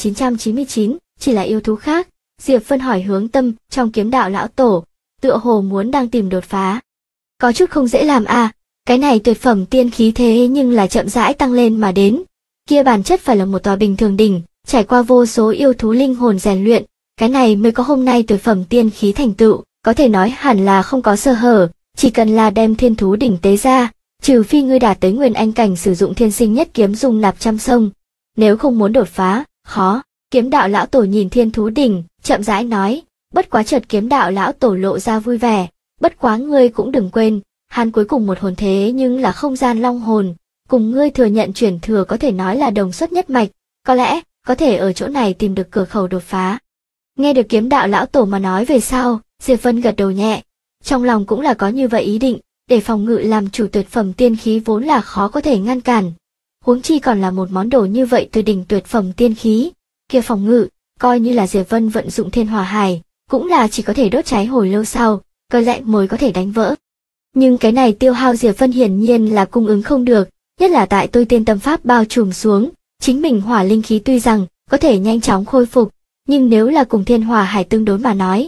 9999, chỉ là yêu thú khác, Diệp Vân hỏi hướng tâm trong kiếm đạo lão tổ, tựa hồ muốn đang tìm đột phá. Có chút không dễ làm à, cái này tuyệt phẩm tiên khí thế nhưng là chậm rãi tăng lên mà đến, kia bản chất phải là một tòa bình thường đỉnh, trải qua vô số yêu thú linh hồn rèn luyện, cái này mới có hôm nay tuyệt phẩm tiên khí thành tựu, có thể nói hẳn là không có sơ hở, chỉ cần là đem Thiên Thú đỉnh tế ra, trừ phi ngươi đạt tới nguyên anh cảnh sử dụng Thiên Sinh Nhất kiếm dung nạp trăm sông, nếu không muốn đột phá, khó. Kiếm đạo lão tổ nhìn Thiên Thú đỉnh, chậm rãi nói, bất quá chợt kiếm đạo lão tổ lộ ra vui vẻ, bất quá ngươi cũng đừng quên, hắn cuối cùng một hồn thế nhưng là không gian long hồn, cùng ngươi thừa nhận chuyển thừa có thể nói là đồng xuất nhất mạch, có lẽ có thể ở chỗ này tìm được cửa khẩu đột phá. Nghe được kiếm đạo lão tổ mà nói về sau, Diệp Vân gật đầu nhẹ, trong lòng cũng là có như vậy ý định, để phòng ngự làm chủ tuyệt phẩm tiên khí vốn là khó có thể ngăn cản, huống chi còn là một món đồ như vậy từ đỉnh tuyệt phẩm tiên khí, kia phòng ngự, coi như là Diệp Vân vận dụng Thiên Hỏa Hải, cũng là chỉ có thể đốt cháy hồi lâu sau, có lẽ mới có thể đánh vỡ. Nhưng cái này tiêu hao Diệp Vân hiển nhiên là cung ứng không được, nhất là tại tôi tiên tâm pháp bao trùm xuống, chính mình hỏa linh khí tuy rằng có thể nhanh chóng khôi phục, nhưng nếu là cùng Thiên Hỏa Hải tương đối mà nói,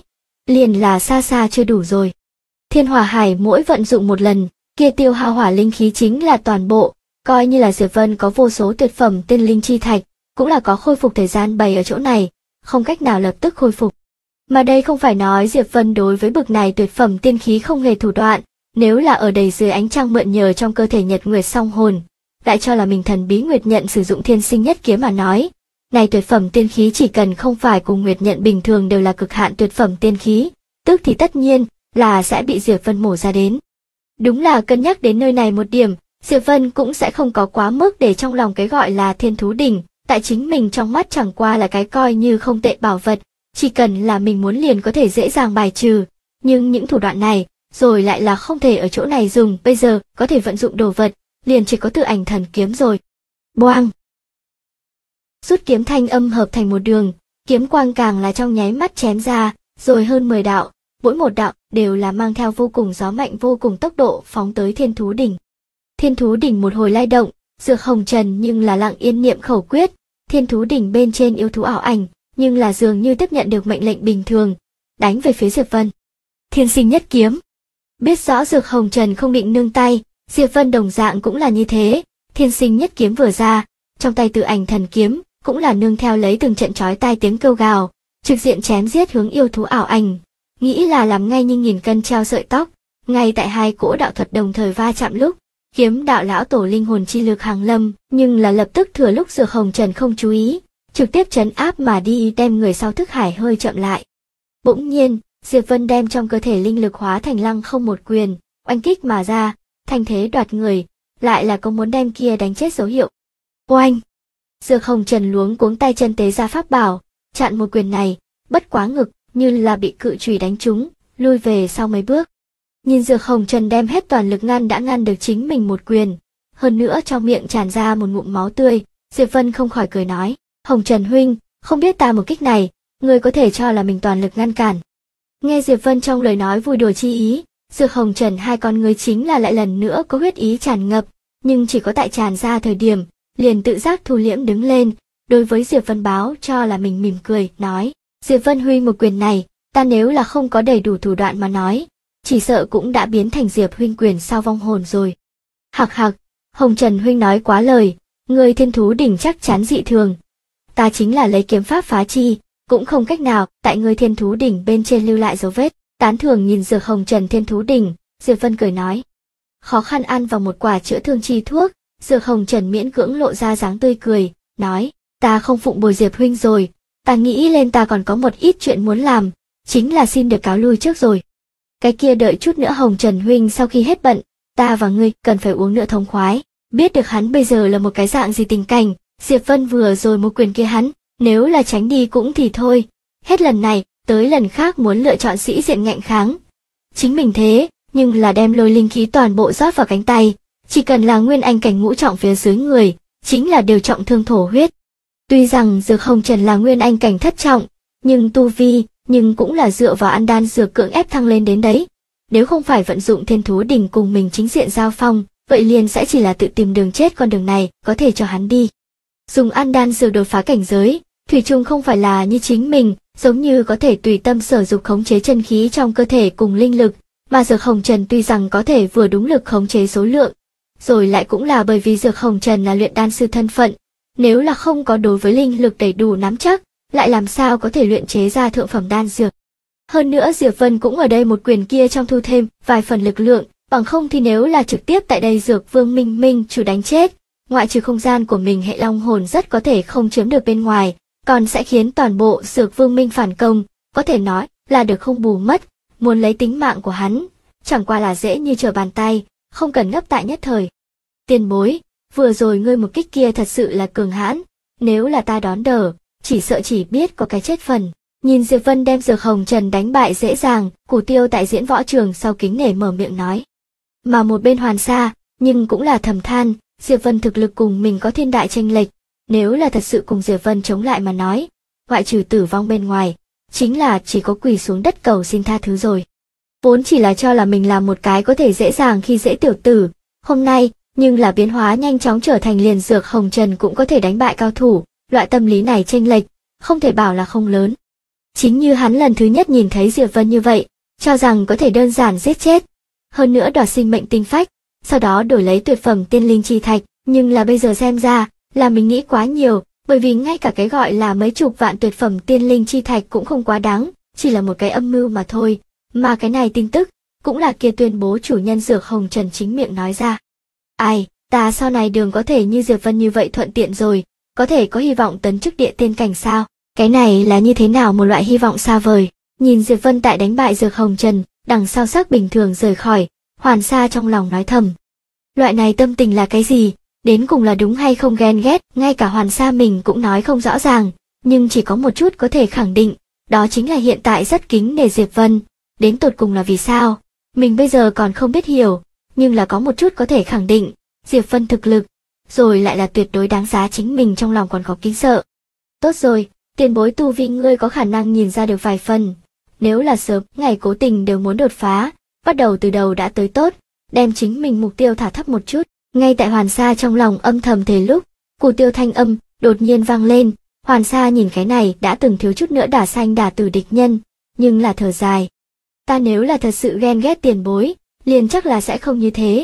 liền là xa xa chưa đủ rồi. Thiên Hỏa Hải mỗi vận dụng một lần, kia tiêu hao hỏa linh khí chính là toàn bộ, coi như là Diệp Vân có vô số tuyệt phẩm tiên linh chi thạch, cũng là có khôi phục thời gian bày ở chỗ này, không cách nào lập tức khôi phục. Mà đây không phải nói Diệp Vân đối với bực này tuyệt phẩm tiên khí không hề thủ đoạn, nếu là ở đầy dưới ánh trăng mượn nhờ trong cơ thể Nhật Nguyệt song hồn, lại cho là mình thần bí Nguyệt Nhận sử dụng Thiên Sinh Nhất Kiếm mà nói, này tuyệt phẩm tiên khí chỉ cần không phải cùng Nguyệt Nhận bình thường đều là cực hạn tuyệt phẩm tiên khí, tức thì tất nhiên là sẽ bị Diệp Vân mổ ra đến. Đúng là cân nhắc đến nơi này một điểm, Diệp Vân cũng sẽ không có quá mức để trong lòng cái gọi là Thiên Thú Đỉnh, tại chính mình trong mắt chẳng qua là cái coi như không tệ bảo vật, chỉ cần là mình muốn liền có thể dễ dàng bài trừ, nhưng những thủ đoạn này, rồi lại là không thể ở chỗ này dùng, bây giờ có thể vận dụng đồ vật, liền chỉ có Tự Ảnh Thần Kiếm rồi. Boang! Rút kiếm thanh âm hợp thành một đường, kiếm quang càng là trong nháy mắt chém ra, rồi hơn 10 đạo, mỗi một đạo đều là mang theo vô cùng gió mạnh vô cùng tốc độ phóng tới Thiên Thú Đỉnh. Thiên Thú Đỉnh một hồi lay động, Dược Hồng Trần nhưng là lặng yên niệm khẩu quyết, Thiên Thú Đỉnh bên trên yêu thú ảo ảnh, nhưng là dường như tiếp nhận được mệnh lệnh bình thường, đánh về phía Diệp Vân. Thiên Sinh Nhất Kiếm. Biết rõ Dược Hồng Trần không định nương tay, Diệp Vân đồng dạng cũng là như thế, Thiên Sinh Nhất Kiếm vừa ra, trong tay Tự Ảnh Thần Kiếm cũng là nương theo lấy từng trận chói tai tiếng kêu gào, trực diện chém giết hướng yêu thú ảo ảnh, nghĩ là làm ngay như nghìn cân treo sợi tóc, ngay tại hai cỗ đạo thuật đồng thời va chạm lúc, Kiếm Đạo lão tổ linh hồn chi lực hàng lâm, nhưng là lập tức thừa lúc Dược Hồng Trần không chú ý, trực tiếp trấn áp mà đi đem người sau thức hải hơi chậm lại. Bỗng nhiên, Diệp Vân đem trong cơ thể linh lực hóa thành lăng không một quyền, oanh kích mà ra, thanh thế đoạt người, lại là có muốn đem kia đánh chết dấu hiệu. Oanh! Dược Hồng Trần luống cuống tay chân tế ra pháp bảo, chặn một quyền này, bất quá ngực, như là bị cự chùy đánh trúng, lui về sau mấy bước. Nhìn Dược Hồng Trần đem hết toàn lực đã ngăn được chính mình một quyền, hơn nữa trong miệng tràn ra một ngụm máu tươi, Diệp Vân không khỏi cười nói, Hồng Trần huynh, không biết ta một kích này, người có thể cho là mình toàn lực ngăn cản. Nghe Diệp Vân trong lời nói vui đùa chi ý, Dược Hồng Trần hai con người chính là lại lần nữa có huyết ý tràn ngập, nhưng chỉ có tại tràn ra thời điểm, liền tự giác thu liễm đứng lên, đối với Diệp Vân báo cho là mình mỉm cười, nói, Diệp Vân huynh một quyền này, ta nếu là không có đầy đủ thủ đoạn mà nói, chỉ sợ cũng đã biến thành Diệp huynh quyền sao vong hồn rồi. Hạc hạc, Hồng Trần huynh nói quá lời, người Thiên Thú Đỉnh chắc chắn dị thường. Ta chính là lấy kiếm pháp phá chi, cũng không cách nào tại người Thiên Thú Đỉnh bên trên lưu lại dấu vết. Tán thưởng nhìn Dược Hồng Trần Thiên Thú Đỉnh, Diệp Vân cười nói. Khó khăn ăn vào một quả chữa thương chi thuốc, Dược Hồng Trần miễn cưỡng lộ ra dáng tươi cười, nói, ta không phụng bồi Diệp huynh rồi, ta nghĩ lên ta còn có một ít chuyện muốn làm, chính là xin được cáo lui trước rồi. Cái kia đợi chút nữa Hồng Trần huynh sau khi hết bận, ta và ngươi cần phải uống nữa thống khoái. Biết được hắn bây giờ là một cái dạng gì tình cảnh, Diệp Vân vừa rồi một quyền kia hắn, nếu là tránh đi cũng thì thôi, hết lần này, tới lần khác muốn lựa chọn sĩ diện ngạnh kháng. Chính mình thế, nhưng là đem lôi linh khí toàn bộ rót vào cánh tay, chỉ cần là nguyên anh cảnh ngũ trọng phía dưới người, chính là đều trọng thương thổ huyết. Tuy rằng Dược Hồng Trần là nguyên anh cảnh thất trọng, nhưng tu vi, nhưng cũng là dựa vào ăn đan dược cưỡng ép thăng lên đến đấy. Nếu không phải vận dụng Thiên Thú Đỉnh cùng mình chính diện giao phong, vậy liền sẽ chỉ là tự tìm đường chết, con đường này có thể cho hắn đi. Dùng ăn đan dược đột phá cảnh giới, thủy chung không phải là như chính mình, giống như có thể tùy tâm sở dục khống chế chân khí trong cơ thể cùng linh lực, mà Dược Hồng Trần tuy rằng có thể vừa đúng lực khống chế số lượng, rồi lại cũng là bởi vì Dược Hồng Trần là luyện đan sư thân phận, nếu là không có đối với linh lực đầy đủ nắm chắc, lại làm sao có thể luyện chế ra thượng phẩm đan dược. Hơn nữa Diệp Vân cũng ở đây một quyền kia trong thu thêm vài phần lực lượng, bằng không thì nếu là trực tiếp tại đây Dược Vương Minh Minh chủ đánh chết, ngoại trừ không gian của mình hệ long hồn rất có thể không chiếm được bên ngoài, còn sẽ khiến toàn bộ Dược Vương Minh phản công, có thể nói là được không bù mất, muốn lấy tính mạng của hắn, chẳng qua là dễ như trở bàn tay, không cần ngấp tại nhất thời. Tiền bối, vừa rồi ngươi một kích kia thật sự là cường hãn, nếu là ta đón đỡ, chỉ sợ chỉ biết có cái chết phần. Nhìn Diệp Vân đem Dược Hồng Trần đánh bại dễ dàng, Củ Tiêu tại diễn võ trường sau kính nể mở miệng nói. Mà một bên Hoàn Sa, nhưng cũng là thầm than, Diệp Vân thực lực cùng mình có thiên đại chênh lệch, nếu là thật sự cùng Diệp Vân chống lại mà nói, ngoại trừ tử vong bên ngoài, chính là chỉ có quỳ xuống đất cầu xin tha thứ rồi. Vốn chỉ là cho là mình là một cái có thể dễ dàng khi dễ tiểu tử, hôm nay, nhưng là biến hóa nhanh chóng trở thành liền Dược Hồng Trần cũng có thể đánh bại cao thủ, loại tâm lý này chênh lệch, không thể bảo là không lớn. Chính như hắn lần thứ nhất nhìn thấy Diệp Vân như vậy, cho rằng có thể đơn giản giết chết, hơn nữa đoạt sinh mệnh tinh phách, sau đó đổi lấy tuyệt phẩm tiên linh chi thạch, nhưng là bây giờ xem ra, là mình nghĩ quá nhiều, bởi vì ngay cả cái gọi là mấy chục vạn tuyệt phẩm tiên linh chi thạch cũng không quá đáng, chỉ là một cái âm mưu mà thôi, mà cái này tin tức, cũng là kia tuyên bố chủ nhân Dược Hồng Trần chính miệng nói ra. Ai, ta sau này đường có thể như Diệp Vân như vậy thuận tiện rồi, có thể có hy vọng tấn chức địa tiên cảnh sao? Cái này là như thế nào một loại hy vọng xa vời? Nhìn Diệp Vân tại đánh bại Dược Hồng Trần, đằng sau sắc bình thường rời khỏi, Hoàn Sa trong lòng nói thầm. Loại này tâm tình là cái gì? Đến cùng là đúng hay không ghen ghét, ngay cả Hoàn Sa mình cũng nói không rõ ràng, nhưng chỉ có một chút có thể khẳng định, đó chính là hiện tại rất kính nể Diệp Vân. Đến tột cùng là vì sao? Mình bây giờ còn không biết hiểu, nhưng là có một chút có thể khẳng định, Diệp Vân thực lực, rồi lại là tuyệt đối đáng giá chính mình trong lòng còn có kính sợ. Tốt rồi, tiền bối tu vi ngươi có khả năng nhìn ra được vài phần. Nếu là sớm ngày cố tình đều muốn đột phá, bắt đầu từ đầu đã tới tốt, đem chính mình mục tiêu thả thấp một chút. Ngay tại Hoàn Sa trong lòng âm thầm thề lúc, cù tiêu thanh âm đột nhiên vang lên. Hoàn Sa nhìn cái này đã từng thiếu chút nữa đả sanh đả tử địch nhân, nhưng là thở dài. Ta nếu là thật sự ghen ghét tiền bối, liền chắc là sẽ không như thế.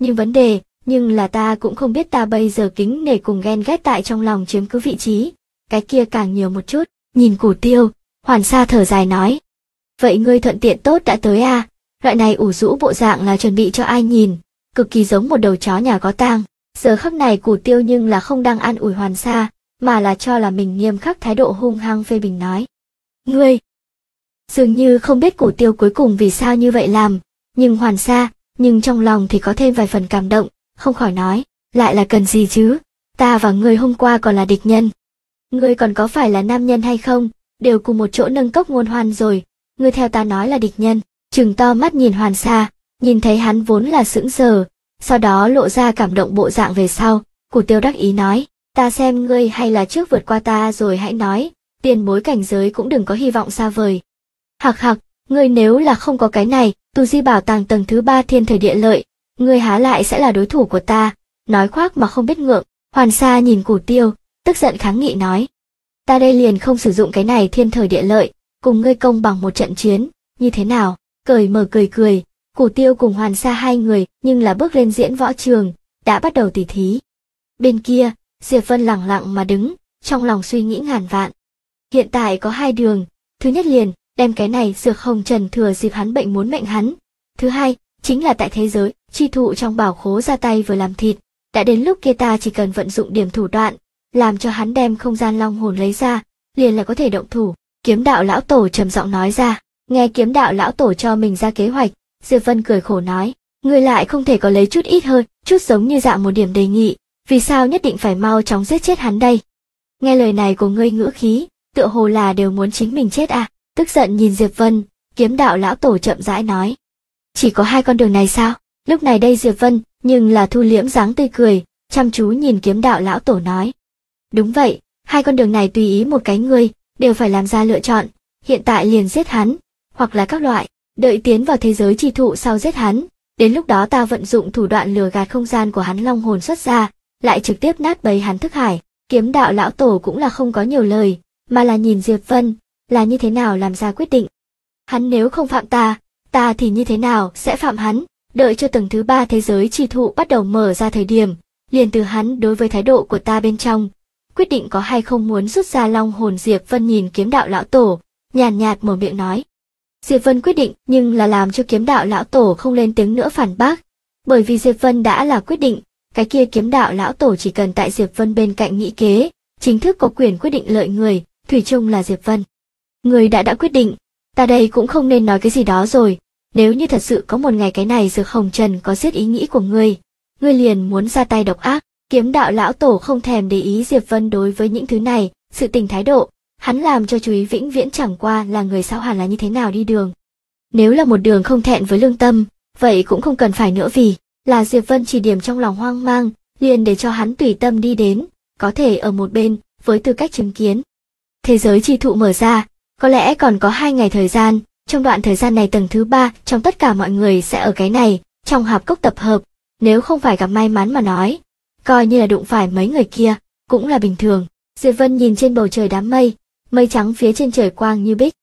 Nhưng là ta cũng không biết ta bây giờ kính nể cùng ghen ghét tại trong lòng chiếm cứ vị trí. Cái kia càng nhiều một chút, nhìn củ tiêu, Hoàn Sa thở dài nói. Vậy ngươi thuận tiện tốt đã tới à? Loại này ủ rũ bộ dạng là chuẩn bị cho ai nhìn, cực kỳ giống một đầu chó nhà có tang. Giờ khắc này củ tiêu nhưng là không đang an ủi Hoàn Sa, mà là cho là mình nghiêm khắc thái độ hung hăng phê bình nói. Ngươi! Dường như không biết củ tiêu cuối cùng vì sao như vậy làm, nhưng Hoàn Sa, nhưng trong lòng thì có thêm vài phần cảm động, không khỏi nói, lại là cần gì chứ, ta và ngươi hôm qua còn là địch nhân. Ngươi còn có phải là nam nhân hay không, đều cùng một chỗ nâng cốc ngôn hoan rồi, ngươi theo ta nói là địch nhân. Trừng to mắt nhìn Hoàn Sa, nhìn thấy hắn vốn là sững sờ, sau đó lộ ra cảm động bộ dạng về sau, củ tiêu đắc ý nói, ta xem ngươi hay là trước vượt qua ta rồi hãy nói, tiền bối cảnh giới cũng đừng có hy vọng xa vời. Hặc hặc, ngươi nếu là không có cái này, tu di bảo tàng tầng thứ 3 thiên thời địa lợi, ngươi há lại sẽ là đối thủ của ta, nói khoác mà không biết ngượng. Hoàn Sa nhìn củ tiêu, tức giận kháng nghị nói, ta đây liền không sử dụng cái này thiên thời địa lợi, cùng ngươi công bằng một trận chiến, như thế nào? Cởi mở cười, củ tiêu cùng Hoàn Sa hai người nhưng là bước lên diễn võ trường, đã bắt đầu tỉ thí. Bên kia, Diệp Vân lẳng lặng mà đứng, trong lòng suy nghĩ ngàn vạn. Hiện tại có hai đường, thứ nhất liền, đem cái này Dược Hồng Trần thừa dịp hắn bệnh muốn mệnh hắn. Thứ hai, chính là tại thế giới, chi thụ trong bảo khố ra tay vừa làm thịt, đã đến lúc kia ta chỉ cần vận dụng điểm thủ đoạn, làm cho hắn đem không gian long hồn lấy ra, liền là có thể động thủ. Kiếm đạo lão tổ trầm giọng nói ra. Nghe kiếm đạo lão tổ cho mình ra kế hoạch, Diệp Vân cười khổ nói, ngươi lại không thể có lấy chút ít hơn, chút giống như dạng một điểm đề nghị, vì sao nhất định phải mau chóng giết chết hắn đây? Nghe lời này của ngươi ngữ khí, tựa hồ là đều muốn chính mình chết à? Tức giận nhìn Diệp Vân, kiếm đạo lão tổ chậm rãi nói, chỉ có hai con đường này sao? Lúc này đây Diệp Vân, nhưng là thu liễm dáng tươi cười, chăm chú nhìn kiếm đạo lão tổ nói, đúng vậy, hai con đường này tùy ý một cái ngươi, đều phải làm ra lựa chọn, hiện tại liền giết hắn. Hoặc là các loại, đợi tiến vào thế giới chi thụ sau giết hắn, đến lúc đó ta vận dụng thủ đoạn lừa gạt không gian của hắn long hồn xuất ra, lại trực tiếp nát bấy hắn thức hải. Kiếm đạo lão tổ cũng là không có nhiều lời, mà là nhìn Diệp Vân, là như thế nào làm ra quyết định. Hắn nếu không phạm ta thì như thế nào sẽ phạm hắn, đợi cho tầng thứ 3 thế giới chi thụ bắt đầu mở ra thời điểm, liền từ hắn đối với thái độ của ta bên trong, quyết định có hay không muốn rút ra long hồn. Diệp Vân nhìn kiếm đạo lão tổ, nhàn nhạt mở miệng nói. Diệp Vân quyết định nhưng là làm cho kiếm đạo lão tổ không lên tiếng nữa phản bác, bởi vì Diệp Vân đã là quyết định, cái kia kiếm đạo lão tổ chỉ cần tại Diệp Vân bên cạnh nghĩ kế, chính thức có quyền quyết định lợi người, thủy chung là Diệp Vân. Người đã quyết định, ta đây cũng không nên nói cái gì đó rồi, nếu như thật sự có một ngày cái này Dược Hồng Trần có giết ý nghĩ của ngươi liền muốn ra tay độc ác. Kiếm đạo lão tổ không thèm để ý Diệp Vân đối với những thứ này, sự tình thái độ. Hắn làm cho chú ý vĩnh viễn chẳng qua là người sao hẳn là như thế nào đi đường. Nếu là một đường không thẹn với lương tâm, vậy cũng không cần phải nữa vì là Diệp Vân chỉ điểm trong lòng hoang mang, liền để cho hắn tùy tâm đi đến, có thể ở một bên, với tư cách chứng kiến. Thế giới chi thụ mở ra, có lẽ còn có 2 ngày thời gian, trong đoạn thời gian này tầng thứ 3, trong tất cả mọi người sẽ ở cái này, trong hạp cốc tập hợp, nếu không phải gặp may mắn mà nói, coi như là đụng phải mấy người kia, cũng là bình thường. Diệp Vân nhìn trên bầu trời đám mây, mây trắng phía trên trời quang như bích,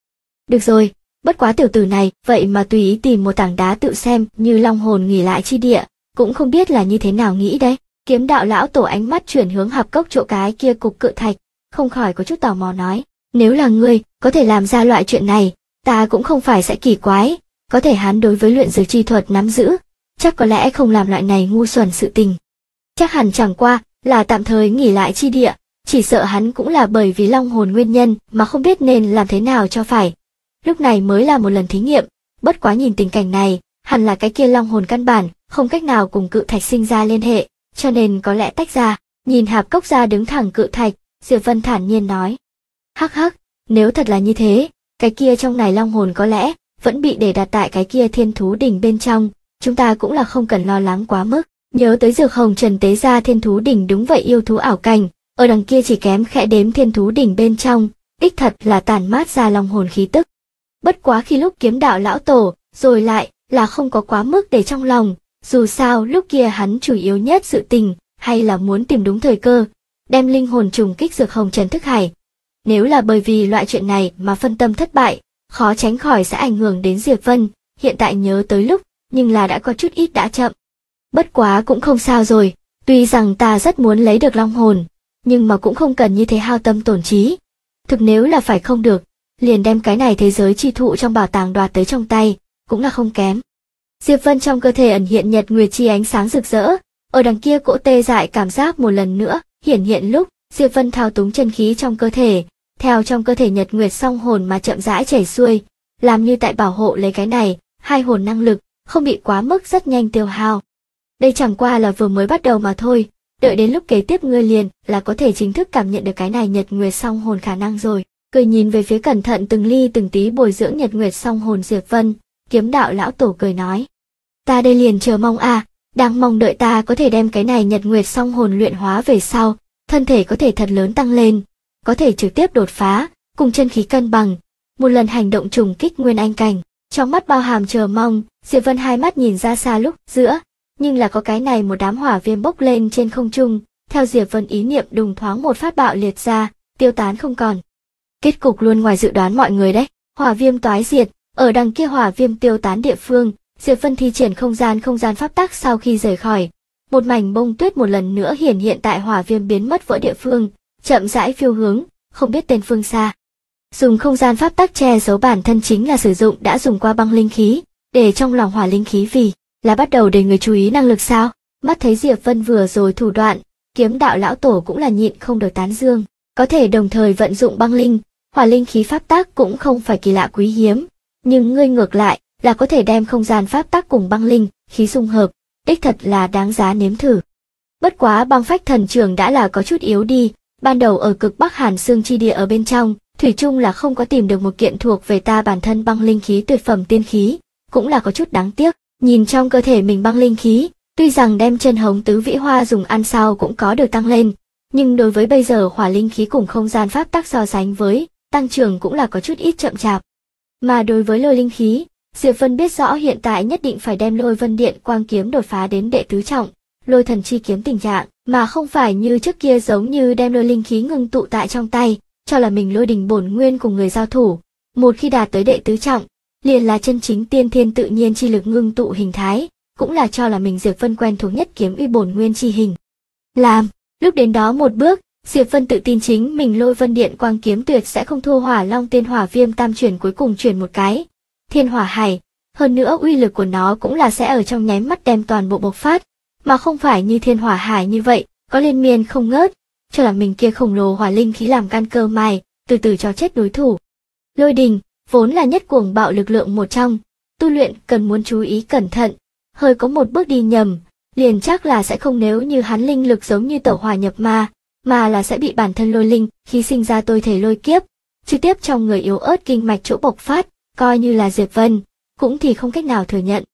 Được rồi, bất quá tiểu tử này, vậy mà tùy ý tìm một tảng đá tự xem như long hồn nghỉ lại chi địa, cũng không biết là như thế nào nghĩ đấy. Kiếm đạo lão tổ ánh mắt chuyển hướng hạp cốc chỗ cái kia cục cự thạch, không khỏi có chút tò mò nói, nếu là ngươi, có thể làm ra loại chuyện này, ta cũng không phải sẽ kỳ quái, có thể hắn đối với luyện dược chi thuật nắm giữ, chắc có lẽ không làm loại này ngu xuẩn sự tình. Chắc hẳn chẳng qua là tạm thời nghỉ lại chi địa, chỉ sợ hắn cũng là bởi vì long hồn nguyên nhân mà không biết nên làm thế nào cho phải. Lúc này mới là một lần thí nghiệm, bất quá nhìn tình cảnh này, hẳn là cái kia long hồn căn bản không cách nào cùng cự thạch sinh ra liên hệ, cho nên có lẽ tách ra. Nhìn hạp cốc ra đứng thẳng cự thạch, Diệp Vân thản nhiên nói, hắc hắc, nếu thật là như thế, cái kia trong này long hồn có lẽ vẫn bị để đặt tại cái kia thiên thú đỉnh bên trong, chúng ta cũng là không cần lo lắng quá mức. Nhớ tới dược hồng trần tế ra thiên thú đỉnh, đúng vậy, yêu thú ảo cảnh, ở đằng kia chỉ kém khẽ đếm thiên thú đỉnh bên trong, đích thật là tản mát ra long hồn khí tức. Bất quá khi lúc kiếm đạo lão tổ, rồi lại là không có quá mức để trong lòng, dù sao lúc kia hắn chủ yếu nhất sự tình, hay là muốn tìm đúng thời cơ, đem linh hồn trùng kích dược hồng trần thức hải. Nếu là bởi vì loại chuyện này mà phân tâm thất bại, khó tránh khỏi sẽ ảnh hưởng đến Diệp Vân, hiện tại nhớ tới lúc, nhưng là đã có chút ít đã chậm. Bất quá cũng không sao rồi, tuy rằng ta rất muốn lấy được long hồn, nhưng mà cũng không cần như thế hao tâm tổn trí. Thực nếu là phải không được, liền đem cái này thế giới chi thụ trong bảo tàng đoạt tới trong tay, cũng là không kém. Diệp Vân trong cơ thể ẩn hiện nhật nguyệt chi ánh sáng rực rỡ, ở đằng kia cỗ tê dại cảm giác một lần nữa hiển hiện lúc Diệp Vân thao túng chân khí trong cơ thể, theo trong cơ thể nhật nguyệt song hồn mà chậm rãi chảy xuôi, làm như tại bảo hộ lấy cái này, hai hồn năng lực không bị quá mức rất nhanh tiêu hao. Đây chẳng qua là vừa mới bắt đầu mà thôi, đợi đến lúc kế tiếp ngươi liền là có thể chính thức cảm nhận được cái này nhật nguyệt song hồn khả năng rồi. Cười nhìn về phía cẩn thận từng ly từng tí bồi dưỡng nhật nguyệt song hồn Diệp Vân, kiếm đạo lão tổ cười nói, ta đây liền chờ mong đang mong đợi ta có thể đem cái này nhật nguyệt song hồn luyện hóa về sau, thân thể có thể thật lớn tăng lên, có thể trực tiếp đột phá, cùng chân khí cân bằng, một lần hành động trùng kích nguyên anh cảnh. Trong mắt bao hàm chờ mong, Diệp Vân hai mắt nhìn ra xa lúc giữa, nhưng là có cái này một đám hỏa viêm bốc lên trên không trung, theo Diệp Vân ý niệm đùng thoáng một phát bạo liệt ra, tiêu tán không còn. Kết cục luôn ngoài dự đoán mọi người đấy, hỏa viêm toái diệt, ở đằng kia hỏa viêm tiêu tán địa phương, Diệp Vân thi triển không gian pháp tắc sau khi rời khỏi, một mảnh bông tuyết một lần nữa hiển hiện tại hỏa viêm biến mất vỡ địa phương, chậm rãi phiêu hướng, không biết tên phương xa. Dùng không gian pháp tắc che giấu bản thân chính là sử dụng đã dùng qua băng linh khí, để trong lòng hỏa linh khí vì là bắt đầu để người chú ý năng lực sao? Mắt thấy Diệp Vân vừa rồi thủ đoạn, kiếm đạo lão tổ cũng là nhịn không được tán dương, có thể đồng thời vận dụng băng linh, hỏa linh khí pháp tắc cũng không phải kỳ lạ quý hiếm, nhưng ngươi ngược lại là có thể đem không gian pháp tắc cùng băng linh khí dung hợp, đích thật là đáng giá nếm thử. Bất quá băng phách thần trường đã là có chút yếu đi, ban đầu ở cực Bắc Hàn Xương chi địa ở bên trong, thủy chung là không có tìm được một kiện thuộc về ta bản thân băng linh khí tuyệt phẩm tiên khí, cũng là có chút đáng tiếc. Nhìn trong cơ thể mình băng linh khí, tuy rằng đem chân hồng tứ vĩ hoa dùng ăn sau cũng có được tăng lên, nhưng đối với bây giờ hỏa linh khí cùng không gian pháp tắc so sánh với, tăng trưởng cũng là có chút ít chậm chạp. Mà đối với lôi linh khí, Diệp Vân biết rõ hiện tại nhất định phải đem Lôi Vân Điện Quang kiếm đột phá đến đệ tứ trọng, Lôi Thần Chi kiếm tình trạng, mà không phải như trước kia giống như đem lôi linh khí ngưng tụ tại trong tay, cho là mình lôi đình bổn nguyên cùng người giao thủ. Một khi đạt tới đệ tứ trọng, liền là chân chính tiên thiên tự nhiên chi lực ngưng tụ hình thái, cũng là cho là mình Diệp Vân quen thuộc nhất kiếm uy bổn nguyên chi hình. Làm, lúc đến đó một bước, Diệp Vân tự tin chính mình Lôi Vân Điện Quang kiếm tuyệt sẽ không thua Hỏa Long Tiên Hỏa Viêm tam chuyển cuối cùng chuyển một cái Thiên Hỏa Hải, hơn nữa uy lực của nó cũng là sẽ ở trong nháy mắt đem toàn bộ bộc phát, mà không phải như Thiên Hỏa Hải như vậy, có liên miên không ngớt, cho là mình kia khổng lồ hỏa linh khí làm căn cơ mài, từ từ cho chết đối thủ. Lôi đình, vốn là nhất cuồng bạo lực lượng một trong, tu luyện cần muốn chú ý cẩn thận, hơi có một bước đi nhầm, liền chắc là sẽ không nếu như hắn linh lực giống như tẩu hỏa nhập ma, mà là sẽ bị bản thân lôi linh khí sinh ra tôi thể lôi kiếp, trực tiếp trong người yếu ớt kinh mạch chỗ bộc phát, coi như là Diệp Vân, cũng thì không cách nào thừa nhận.